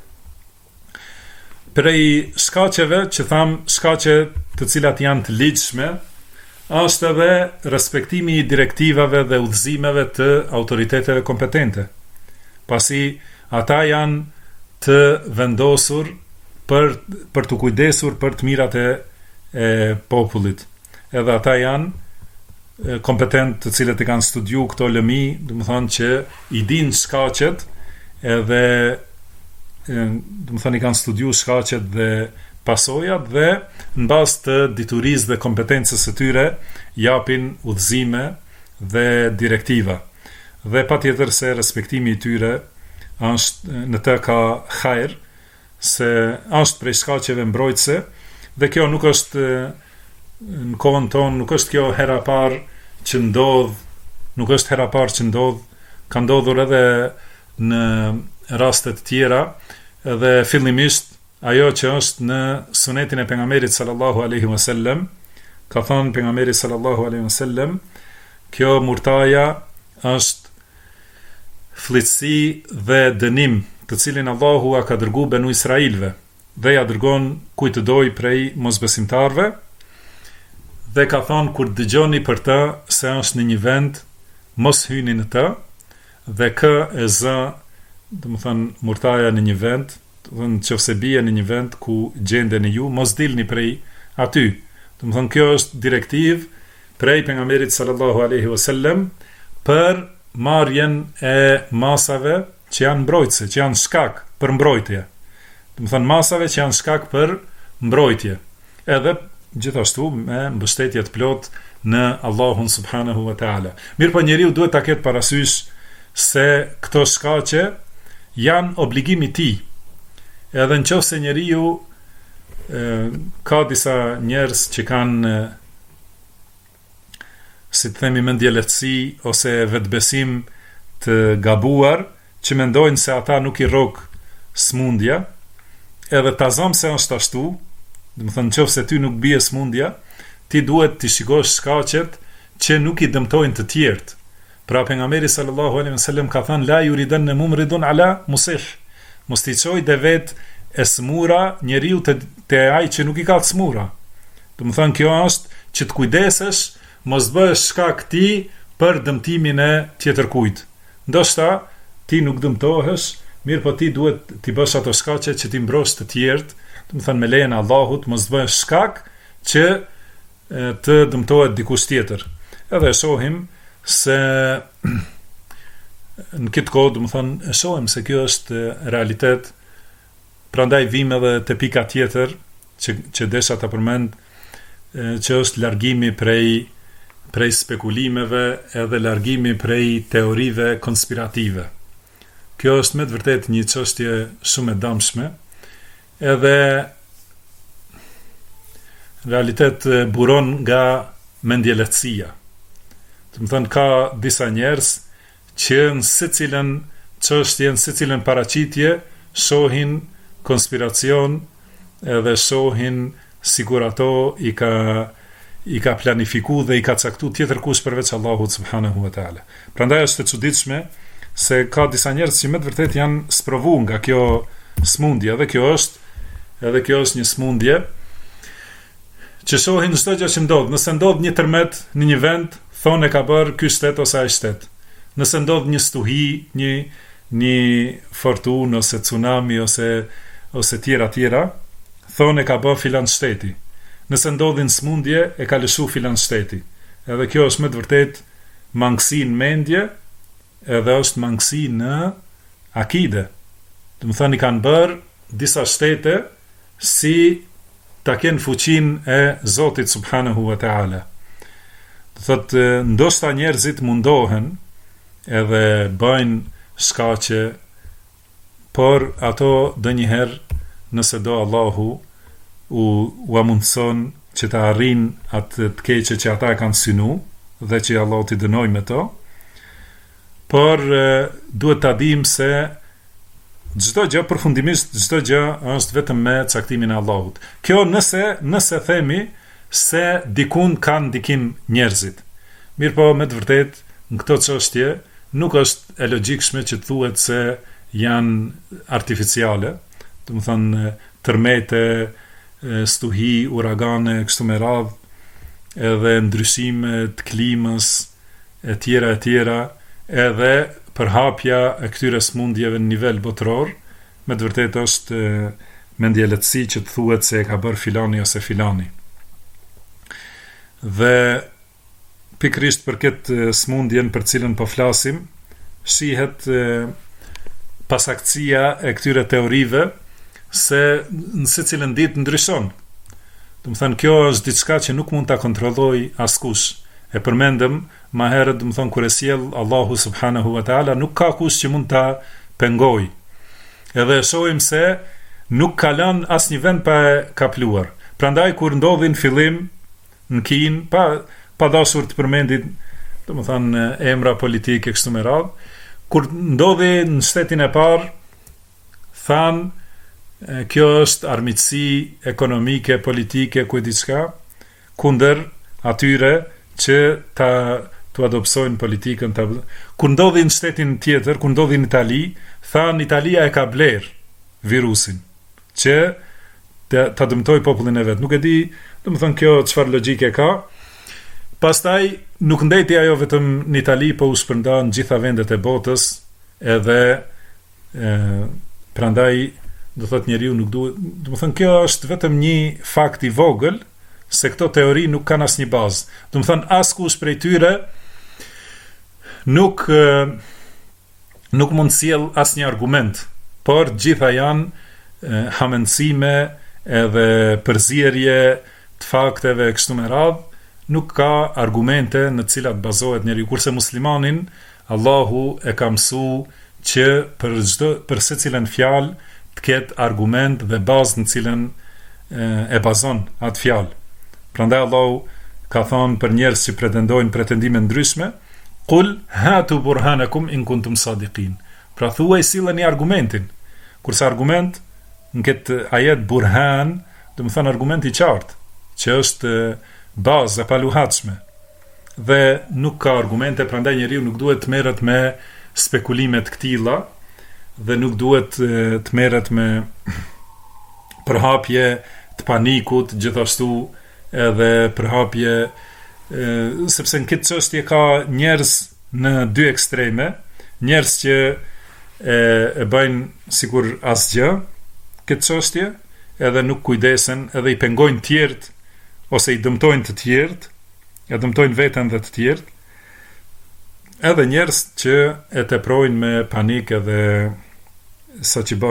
Prej shkaqeve që tham, shkaqe të cilat janë të ligjshme, është edhe respektimi i direktivave dhe udhëzimeve të autoriteteve kompetente, pasi ata janë të vendosur për të kujdesur për të mirat e popullit. Edhe ata janë kompetent, të cilët e kanë studiu këto lëmi, do të thonë që i dinë shkaqet, edhe do të thonë i kanë studiu shkaqet dhe pasojat, dhe në bazë të diturisë dhe kompetencës së tyre japin udhëzime dhe direktiva. Dhe patjetër se respektimi i tyre është në të ka hajr, se është prej shkaqeve mbrojtëse, dhe kjo nuk është në kohën tonë, nuk është kjo hera parë që ndodh, nuk është hera parë që ndodh, ka ndodhur edhe në rastet tjera, dhe fillimisht ajo që është në sunetin e pejgamberit sallallahu alaihi wasallam, ka thënë pejgamberi sallallahu alaihi wasallam, kjo murtaja është fllitësi dhe dënim të cilin Allahu a ka dërgu benu Israilve, dhe ja dërgon kujt të doj prej mosbesimtarve, dhe ka thonë kur dëgjoni për të se është në një vend, mos hyni në të, dhe kë e zë, do të thonë murtaja në një vend, nëse bie në një vend ku gjendeni ju, mos dilni prej aty. Do të thonë kjo është direktiv prej pejgamberit sallallahu alaihi wasallam për marrjen e masave që janë mbrojtëse, që janë shkak për mbrojtje. Do të thonë masave që janë shkak për mbrojtje. Edhe gjithashtu me mbështetje të plot në Allahun subhanahu wa taala. Mirë, njeriu duhet ta ketë parasysh se këto shkaqe janë obligimi i tij. Edhe nëse njeriu ka disa njerëz që kanë si të themi mendjelehtësi ose vetbesim të gabuar, që mendojnë se ata nuk i rrok smundja, edhe ta zëm se është ashtu, do të thonë nëse ty nuk bie smundja, ti duhet të shikosh shkaqet që nuk i dëmtojnë të tjerët. Pra pejgamberi sallallahu alaihi wasallam ka thënë la yuridan mumridun ala musih. Mos t'i çoj dhe vet e smura njeriu te ai që nuk i ka smura. Do të thonë kjo është që të kujdesesh mos bëhesh shkak ti për dëmtimin e tjetërkujt. Ndoshta ti nuk dëmtohesh, mirë po ti duhet t'i bësh ato shkaqe që ti mbrosh të tjerët, do të thënë me lejen e Allahut, mos bëhesh shkak që të dëmtohet dikush tjetër. Edhe e shohim se në këtë kohë, do të thënë, e shohim se kjo është realitet. Prandaj vim edhe te pika tjetër që desha ta përmend, që është largimi prej spekulimeve edhe largimi prej teorive konspirative. Kjo është me të vërtet një çështje shumë e dëmshme, edhe realitet buron nga mendjelehtësia. Do të thënë ka disa njerëz që në secilën çështjen secilën paraqitje shohin konspiracion edhe shohin sigur ato i ka planifiku dhe i ka caktu tjetër kush përveç Allahut subhanahu wa taala. Prandaj është e çuditshme se ka disa njerëz që me të vërtet janë sprovu nga kjo smundje, edhe kjo është një smundje që shohin çdo gjë që ndodh. Nëse ndodh një tërmet në një vend, thonë e ka bërë ky shtet ose ai shtet. Nëse ndodh një stuhi, një fortunë ose tsunami ose tjera, thonë e ka bërë filan shteti. Nëse ndodhin smundje, e ka lëshu filan shteti. Edhe kjo është me të vërtet mangësi në mendje, edhe është mangësi në akide. Do të thënë i kanë bërë disa shtete si ta kenë fuqinë e Zotit subhanahu wa taala. Do thotë ndoshta njerëzit mundohen edhe bëjnë shkaqe, por ato donjëherë nëse do Allahu u amundson që të arrin atë të keqe që ata e kanë synu dhe që Allahu t'i dënoj me to, por duhet ta dim se çdo gjë përfundimisht çdo gjë është vetëm me caktimin e Allahut. Kjo nëse themi se dikun kanë ndikim njerëzit. Mirë po, me të vërtet në këto çështje nuk është e logjikshme që të thuhet se janë artificiale, do të thonë tërmete, stuhi, uragane, kështu me radhë, edhe ndryshime të klimës, e tjera, edhe përhapja e këtyre smundjeve në nivel botëror, me të vërtet është mendjelëtësi që të thuhet se e ka bërë filani ose filani. Dhe pikrisht për këtë smundjen për cilën po flasim, shihet pasaktësia e këtyre teorive se në secilën ditë ndryshon. Do të thënë kjo është diçka që nuk mund ta kontrolloj askush. E përmendëm më herët, do të thënë kur e sjell Allahu subhanahu wa taala, nuk ka kush që mund ta pengoj. Edhe shohim se nuk ka lënë asnjë vend pa e kapluar. Prandaj kur ndodhin fillim në Kinë, pa dashur të përmendit, do të thënë emra politike kështu me radhë, kur ndodhi në shtetin e parë, thanë kjo është armiqësi ekonomike, politike, ku e diçka, kundër atyre që të adopsojnë politikën. Kur ndodhi në shtetin tjetër, kur ndodhi në Itali, thanë Italia e ka bler virusin, që ta dëmtoj popullin e vet. Nuk e di, do të thënë kjo çfarë logjike ka. Pastaj nuk ndeti ajo vetëm në Itali, po u shpërnda në gjitha vendet e botës, edhe prandaj do thot njeriu nuk duhet, do të thënë kjo është vetëm një fakt i vogël se këto teori nuk kanë asnjë bazë. Do të thënë askush prej tyre nuk mund sjell asnjë argument, por gjitha janë hamendësime edhe përzierje të fakteve kështu me radhë, nuk ka argumente në të cilat bazohet njeriu. Kurse muslimanin, Allahu e ka mësuar që për secilën fjalë të ketë argument dhe bazë në cilën e bazon atë fjalë. Prandaj Allahu ka thonë për njerëz që pretendojnë pretendime ndryshme, qul hatu burhanakum in kuntum sadiqin. Pra thuaj silleni argumentin. Kurse argument në këtë ajet burhan, do të thonë argument i qartë, që është bazë e paluhatshme. Dhe nuk ka argumente, prandaj njeriu nuk duhet të merret me spekulime të këtilla, dhe nuk duhet të merret me përhapje të panikut, gjithashtu edhe përhapje, sepse në këtë çështje ka njerëz në dy ekstreme, njerëz që e bëjnë sikur asgjë këtë çështje, edhe nuk kujdesen, edhe i pengojnë të tjerët ose i dëmtojnë të tjerët, e dëmtojnë veten dhe të tjerët, edhe njerëz që e teprojnë me panik edhe sa që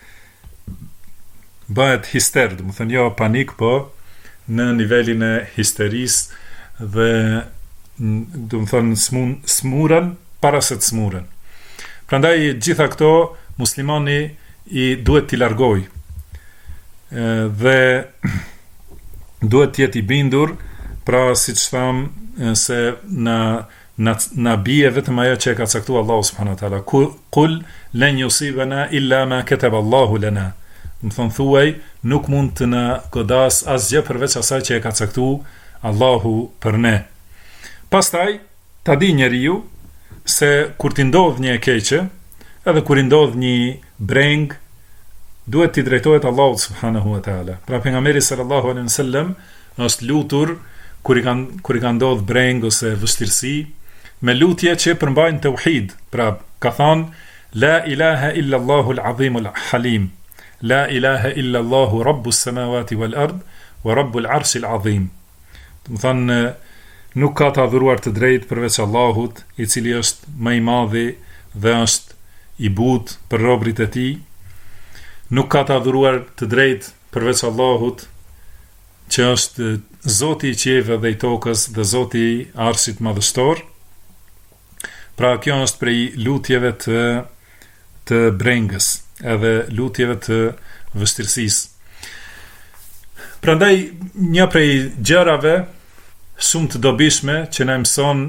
bëhet hister, do të thënë jo panik, po në nivelin e histerisë dhe do të thënë smuren para se të smuren. Prandaj gjitha këto muslimani i duhet t'i largoj dhe duhet të jetë i bindur, pra siç tham se na bie vetëm ajo që e ka caktuar Allahu subhanahu wa taala. Kul len yusibana illa ma kataba Allahu lana. Më thonë thuaj, nuk mund të na godas asgjë përveç asaj që e ka caktuar Allahu për ne. Pastaj, ta di njeriu se kur t'i ndodh një e keqe, edhe kur I ndodh një breng, duhet t'i drejtohet Allahut subhanahu wa taala. Pra pejgamberi sallallahu alaihi wasallam është lutur kur I ka ndodh breng ose vështirësi, me lutje që përmbajnë tauhid. Pra ka thënë la ilaha illa Allahu al-azim al-halim. La ilaha illa Allahu rabbus samawati wal ard wa rabbul arshil azim. Do të thonë nuk ka të adhuruar të drejtë përveç Allahut, I cili është më I madhi dhe është I butë për robërit e tij. Nuk ka të adhuruar të drejtë përveç Allahut, që është Zoti I qiejve dhe I tokës dhe Zoti I arshit madhështor. Pra kjo është prej lutjeve të brengës, edhe lutjeve të vështirësisë. Prandaj një prej gjërave shumë të dobishme që na mëson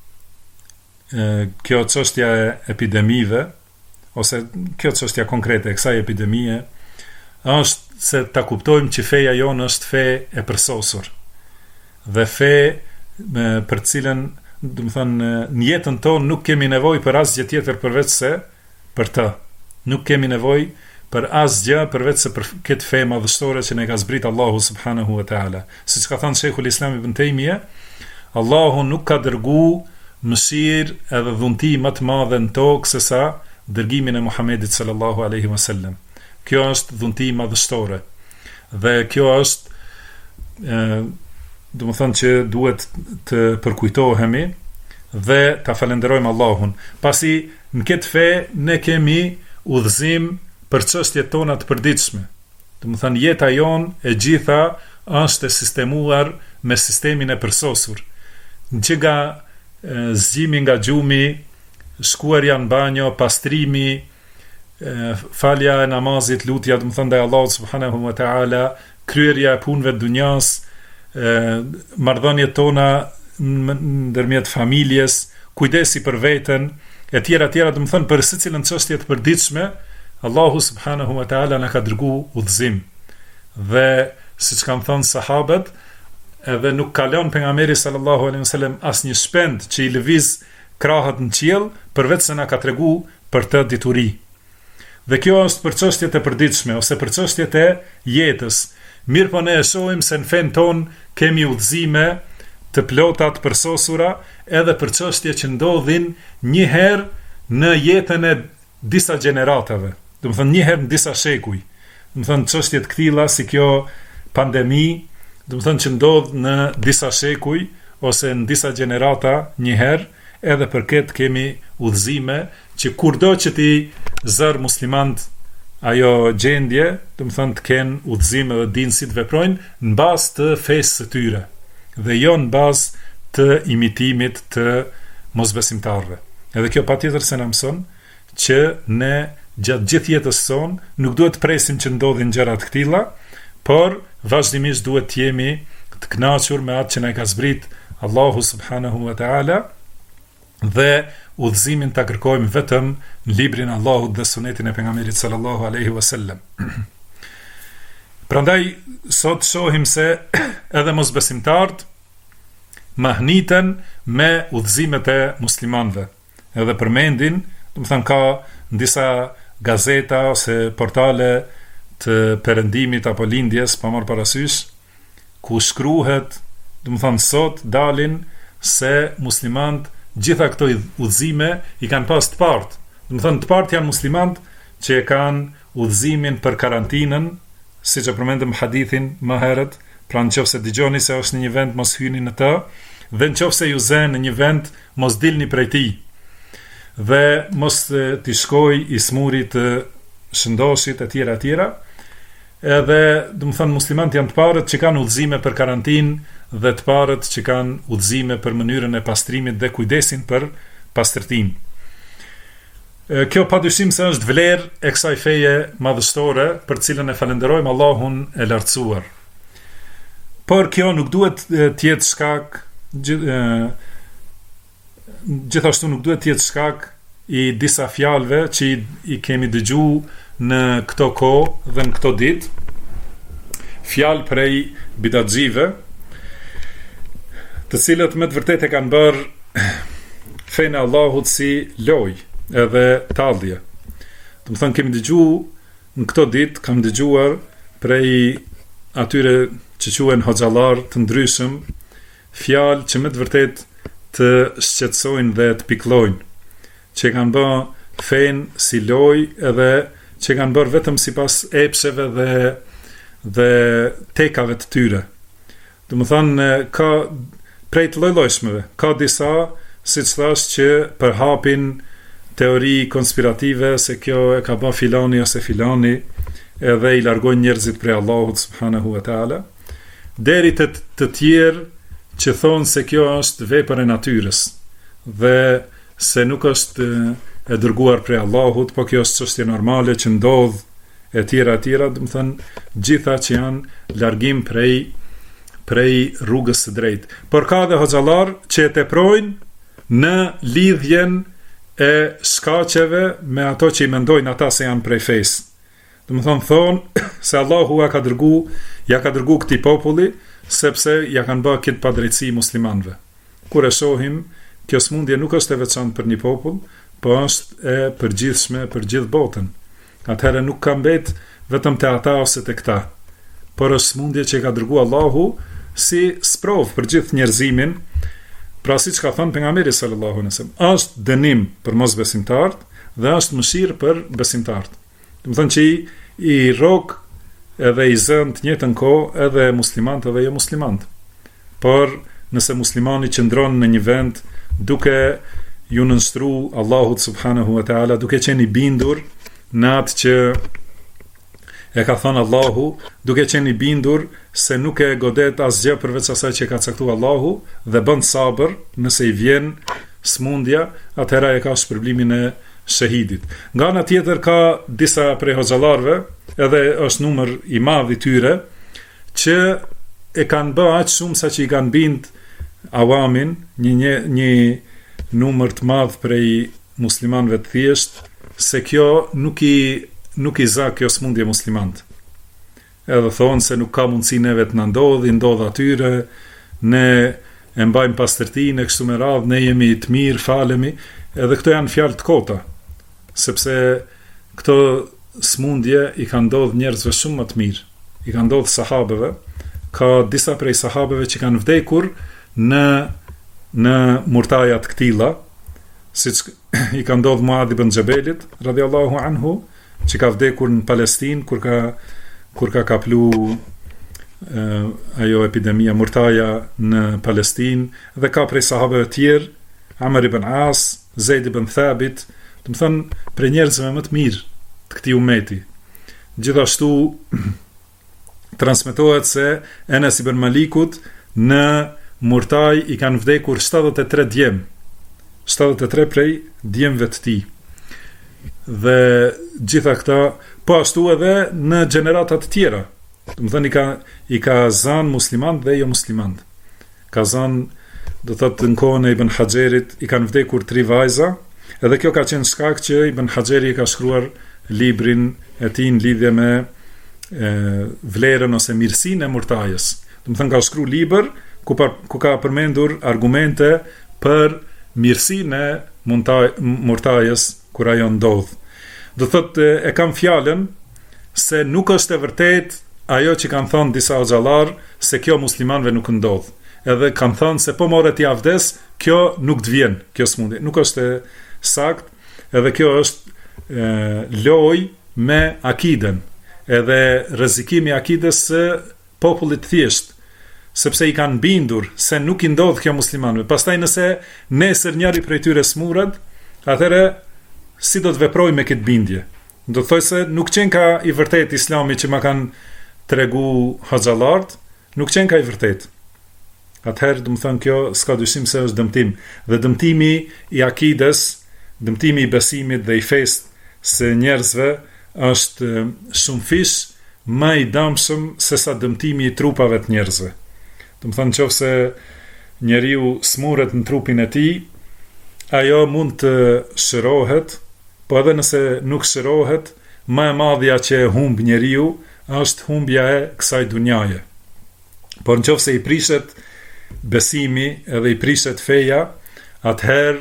kjo çështja e epidemive, ose kjo çështja konkrete e kësaj epidemie, është se ta kuptojmë që feja jonë është fe e përsosur. Dhe fe për cilën, do të thënë, në jetën tonë nuk kemi nevojë për asgjë tjetër përveç se për të. Nuk kemi nevojë për asgjë përveç se për këtë fe madhështore që ne ka zbrit Allahu subhanahu wa taala. Siç ka thënë Sheikhul Islam Ibn Taymiyah, Allahu nuk ka dërguar mëshirë edhe dhunti më të madhe në tokë se sa dërgimin e Muhamedit sallallahu alaihi wasallam. Kjo është dhunti madhështore. Dhe kjo është do të thonë që duhet të përkujtohemi dhe ta falenderojmë Allahun. Pasi në këtë fe ne kemi udhëzim për çështjet tona të përditshme. Do të thonë jeta jon e gjitha është e sistemuar me sistemin e përsosur. Që nga zgjimi nga gjumi, shkuarja në banjo, pastrimi, falja e namazit, lutja, do të thonë ndaj Allahut subhanahu wa taala, kryerja e punëve të dunjas, marrëdhëniet tona ndërmjet familjes, kujdesi për veten, e tjera, do të thonë për secilën çështje të përditshme, Allahu subhanahu wa taala na ka dërguar udhëzim. Dhe siç kanë thënë sahabët, edhe nuk kalon pejgamberi sallallahu alaihi wasallam asnjë shpend që I lëviz krahët në qiell, përveç se na ka treguar për të dituri. Dhe kjo është për çështjet e përditshme ose për çështjet e jetës. Mirë po ne e shohim se në fen ton kemi udhëzime të plota të përsosura edhe për çështje që ndodhin një herë në jetën e disa gjeneratave. Do të thonë një herë në disa shekuj. Do të thonë çështje të këtilla si kjo pandemi, do të thonë që ndodh në disa shekuj ose në disa gjenerata një herë, edhe për këtë kemi udhëzime që kurdo që ti zër muslimant ajo gjendje, do të thonë të kenë udhëzime dhe dinë si të veprojnë në bazë të fesë së tyre dhe jo në bazë të imitimit të mosbesimtarëve. Edhe kjo patjetër se na mëson që ne gjatë gjithë jetës sonë nuk duhet të presim që ndodhin gjëra të këtilla, por vazhdimisht duhet të jemi të kënaqur me atë që na ka zbrit Allahu subhanahu wa taala dhe udhëzimin ta kërkojmë vetëm në librin e Allahut dhe sunetin e pejgamberit sallallahu alaihi wasallam. Prandaj sot shohim se edhe mosbesimtarët mahniten me udhëzimet e muslimanëve. Edhe përmendin, do të thënë ka në disa gazeta ose portale të perëndimit apo lindjes, pa marrë parasysh, ku shkruhet, do të thënë sot dalin se muslimanët gjitha këto udhëzime I kanë pas të partë. Do të thënë të partë janë muslimanët që e kanë udhëzimin për karantinën, siç e përmendëm hadithin më herët, pra nëse dëgjoni se është në një vend mos hyni në të, dhe nëse ju zën në një vend mos dilni prej tij. Dhe mos t'i shkoj I smuri të shëndoshit e tjera. Edhe, do të thënë muslimanët janë të parët që kanë udhëzime për karantinë dhe të parët që kanë udhëzime për mënyrën e pastrimit dhe kujdesin për pastërtinë. Kjo padyshim se është vlerë e kësaj feje madhështore për cilën e falenderojmë Allahun e lartësuar. Por kjo nuk duhet të jetë shkak, gjithashtu nuk duhet të jetë shkak i disa fjalëve që i kemi dëgju në këto kohë dhe në këto ditë, fjalë prej bidatxive, të cilët me të vërtetë e kanë bërë fenë Allahut si lojë edhe tallje. Do të thonë kemi dëgju në këto ditë, kam dëgjuar prej atyre që quhen hoxhallar të ndryshëm fjalë që me të vërtetë të shqetësojnë dhe të pikllojnë, që kanë bërë fenë si lojë edhe që kanë bërë vetëm sipas epsheve dhe tekave të tyre. Do të thonë ka prej të lloj-llojshmeve, ka disa, siç thash, që përhapin teori konspirative se kjo e ka bërë filani ose filani, edhe i largojnë njerëzit prej Allahut subhanahu wa taala, deri të tjerë që thonë se kjo është vepër e natyrës dhe se nuk është e dërguar prej Allahut, po kjo është çështje normale që ndodh e tjera, do të thënë gjitha që janë largim prej rrugës së drejtë. Por ka dhe hoxhallar që e teprojnë në lidhjen e shkaqeve me ato që i mendojnë ata se janë prej fesë. Do të thonë se Allahu ja ka dërgu këtij populli sepse ja kanë bërë këtë padrejtësi muslimanëve. Kur e shohim, kjo smundje nuk është e veçantë për një popull, po është e përgjithshme për gjithë botën. Atëherë nuk ka mbet vetëm te ata ose te këta, por është smundje që ka dërguar Allahu si sprovë për gjithë njerëzimin. Pra siç ka thënë pejgamberi sallallahu alaihi wasallam, është dënim për mosbesimtarët dhe është mëshirë për besimtarët. Do të thonë që i rrok edhe i zënë të njëjtën kohë edhe muslimanët edhe jo muslimanët. Por nëse muslimani qëndron në një vend duke ju nënshtruar Allahut subhanahu wa taala, duke qenë i bindur në atë që e ka thënë Allahu, duke qenë i bindur se nuk e godet asgjë përveç asaj që ka caktuar Allahu dhe bën sabër nëse i vjen smundja, atëherë e ka shpërblimin e shahidit. Nga ana tjetër ka disa prej hoxhallarëve, edhe është numër i madh i tyre, që e kanë bërë aq shumë sa që i kanë bind awamin, një numër të madh prej muslimanëve të thjesht, se kjo nuk i za kjo smundje muslimant. Edhe thonë se nuk ka mundësi neve të na ndodh atyre, ne e mbajmë pastërtinë e kështu me radhë, ne jemi të mirë, falemi, edhe këto janë fjalë të kota, sepse këto smundje i ka ndodhur njerëzve shumë më të mirë. I ka ndodhur sahabeve, ka disa prej sahabeve që kanë vdekur në murtaja të këtilla, siç i ka ndodhur Muadh ibn Jabelit radhiyallahu anhu, që ka vdekur në Palestinë kur ka kaplu ajo epidemia murtaja në Palestinë, dhe ka prej sahabeve tjerë, Amr ibn As, Zaid ibn Thabit, do të thënë për njerëzve më të mirë të këtij ummeti. Gjithashtu transmetohet se Enes ibn Malikut në murtaj i kanë vdekur 73 djem, 73 prej djemve të tij. Dhe gjitha këta, po ashtu edhe në gjenerata të tjera. Do të thënë i ka zënë musliman dhe jo musliman. Ka zënë, do thotë në kohën e Ibn Haxherit i kanë vdekur 3 vajza, edhe kjo ka qenë shkak që Ibn Haxheri ka shkruar librin e tij në lidhje me vlerën ose mirësinë e murtajës. Do të thënë ka shkruar libër ku ka përmendur argumente për mirësinë e murtajës kur ajo ndodh. Do thotë e kam fjalën se nuk është e vërtet ajo që kanë thënë disa hoxhallar se kjo muslimanëve nuk ndodh. Edhe kanë thënë se po morët i avdes, kjo nuk të vjen, kjo smundje. Nuk është sakt, edhe kjo është loj me akiden, edhe rrezikimi i akides së popullit thjesht, sepse i kanë bindur se nuk i ndodh kjo muslimanëve. Pastaj nëse nesër njëri prej tyre smuret, atëherë si do të veproj me këtë bindje? Do të thoj se nuk qenë ka i vërtet islami që ma kanë tregu hoxhallarët, nuk qenë ka i vërtet. Atëherë, do të thënë, kjo s'ka dyshim se është dëmtim. Dhe dëmtimi i akides, dëmtimi i besimit dhe i fesë së njerëzve është shumë fish më i dëmshëm se sa dëmtimi i trupave të njerëzve. Do të thënë, nëse njeriu smuret në trupin e tij, ajo mund të shërohet, po edhe nëse nuk shërohet, më e madhja që e humb njeriu është humbja e kësaj dunjaje. Por nëse i prishet besimi edhe i prishet feja, atëherë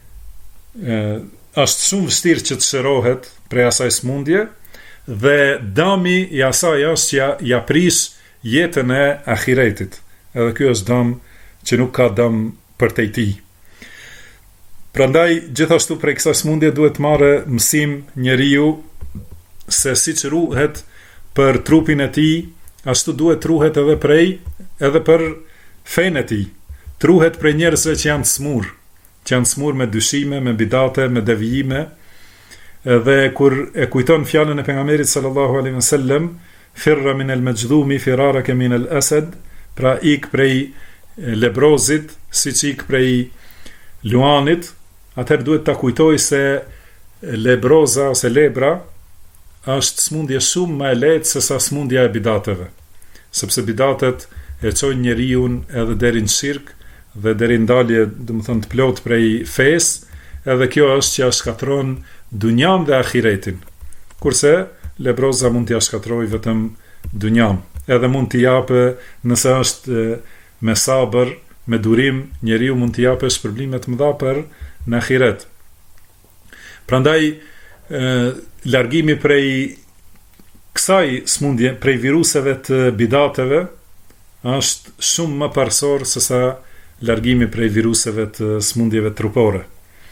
është shumë vështirë që të shërohet prej asaj smundje, dhe dëmi i asaj është që ja prish jetën e ahiretit. Edhe ky është dëm që nuk ka dëm për te tij. Prandaj gjithashtu prej kësaj smundje duhet marrë mësim njeriu se siç ruhet për trupin e tij, ashtu duhet ruhet edhe për fenë e tij. Truhet prej njerëzve që janë të smur, me dyshime, me bidate, me devijime. Edhe kur e kujton fjalën e pejgamberit sallallahu alaihi wasallam, firra min al-majdhumi firaraka min al-asad, pra ik prej lebrozit siç ik prej luanit, atëherë duhet ta kujtoj se lebroza ose lebra është smundje shumë më e lehtë se sa smundja e bidateve, sepse bidatet e çojnë njeriu edhe deri në shirk dhe deri në ndalje, domethënë të plot prej fesë, edhe kjo është që shkatron dunjan dhe ahiretin. Kurse lebroza mund t'ja shkatroj vetëm dunjan, edhe mund t'i japë, nëse është me sabër, me durim, njeriu mund t'i japë shpërblime të mëdha për në ahiret. Prandaj largimi prej kësaj smundje, prej viruseve të bidateve, është shumë më parsor se sa largimi prej viruseve të smundjeve trupore.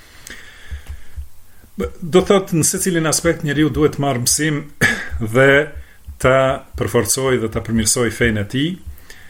Do thot në secilin aspekt njeriu duhet marrë mësim dhe ta përforcoj dhe ta përmirësoj fenë e tij.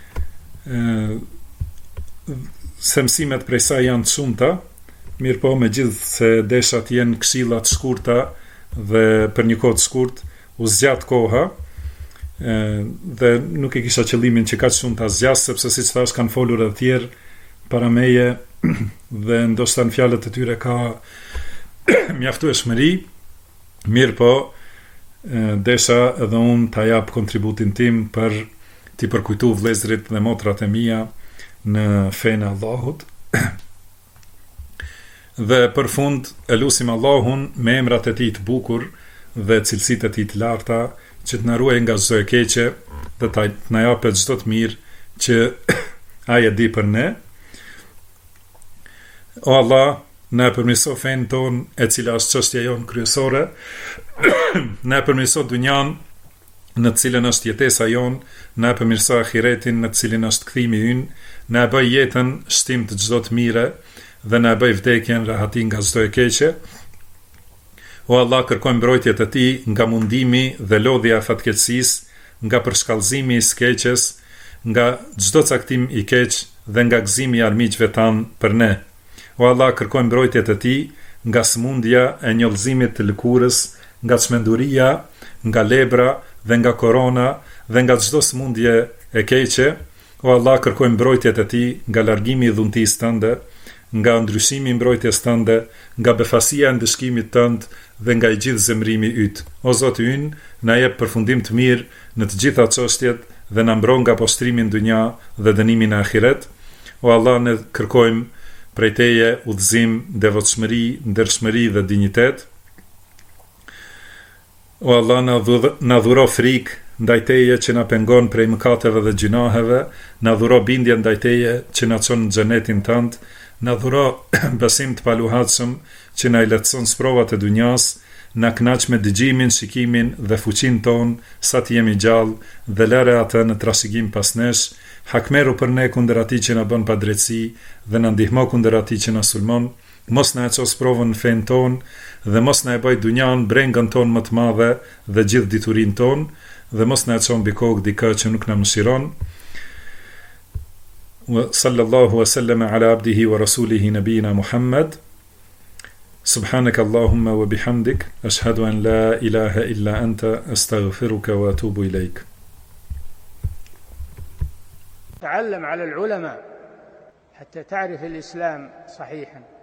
Se mësimet prej saj janë të shumta, mirë po megjithë se desha të jenë këshilla të shkurta dhe për një kohë të shkurt u zgjat koha, dhe nuk e kisha qëllimin që kaq shumë ta zgjas, sepse siç thash kanë folur edhe tjerë para meje dhe ndoshta në fjalët e tyre ka mjaftueshmëri, mirë po desha edhe unë ta jap kontributin tim për t'i përkujtu vëllezërit dhe motrat e mia në fenë e Allahut. Dhe për fund e lutim Allahun me emrat e tij të bukur dhe cilësitë e tij të larta që të na ruajë nga çdo e keqe dhe të na japë çdo të mirë që ai e di për ne. O Allah, na përmirëso fenë tonë, e cila është çështja jonë kryesore, na përmirëso dunjan në të cilën është jetesa jonë, na përmirëso ahiretin në të cilin është kthimi ynë, na bëj jetën shtim të çdo të mire dhe na bëj vdekjen rahatin nga çdo e keqe. O Allah, kërkojmë mbrojtjet e tij nga mundimi dhe lodhja e fatkeqësisë, nga përshkallëzimi i skeqes, nga çdo caktim i keq dhe nga gëzimi i armiqve tan për ne. O Allah, kërkojmë mbrojtjet e tij nga smundja e njollëzimit të lëkurës, nga çmenduria, nga lebra dhe nga korona dhe nga çdo smundje e keqe. O Allah, kërkojmë mbrojtjet e tij nga largimi i dhuntisë tënde, nga ndryshimi i mbrojtjes tënde, nga befasia e ndëshkimit tënd dhe nga i gjithë zemrimi yt. O Zoti ynë, na jep përfundim të mirë në të gjitha çështjet dhe na mbron nga postrimi në dunja dhe dënimin e ahiret. O Allah, ne kërkojmë prej teje udhëzim, devotshmëri, ndershmëri dhe dinjitet. O Allah, na dhuro frikë ndaj teje që na pengon prej mëkateve dhe gjinaheve, na dhuro bindje ndaj teje që na çon në xhenetin tënd, na dhuro besim të paluhatshëm që na i lehtëson sprovat e dunjas, na kënaq me dëgjimin, shikimin dhe fuqinë ton sa të jemi gjallë dhe lëre atë në trashëgim pas nesh. Hakmeru për ne kundër atij që na bën padrejtësi dhe na ndihmo kundër atij që na sulmon. Mos na e ços provën në fen ton dhe mos na e bëj dunjan brengën ton më të madhe dhe gjithë diturinë ton dhe mos na e çon mbi kokë dikë që nuk na mëshiron. Sallallahu wa sallama ala abdihi wa rasulihi nabina Muhammad. Subhanaka Allahumma wa bihamdik, ashhadu an la ilaha illa anta, astaghfiruka wa atubu ilayk. تعلم على العلماء حتى تعرف الإسلام صحيحا.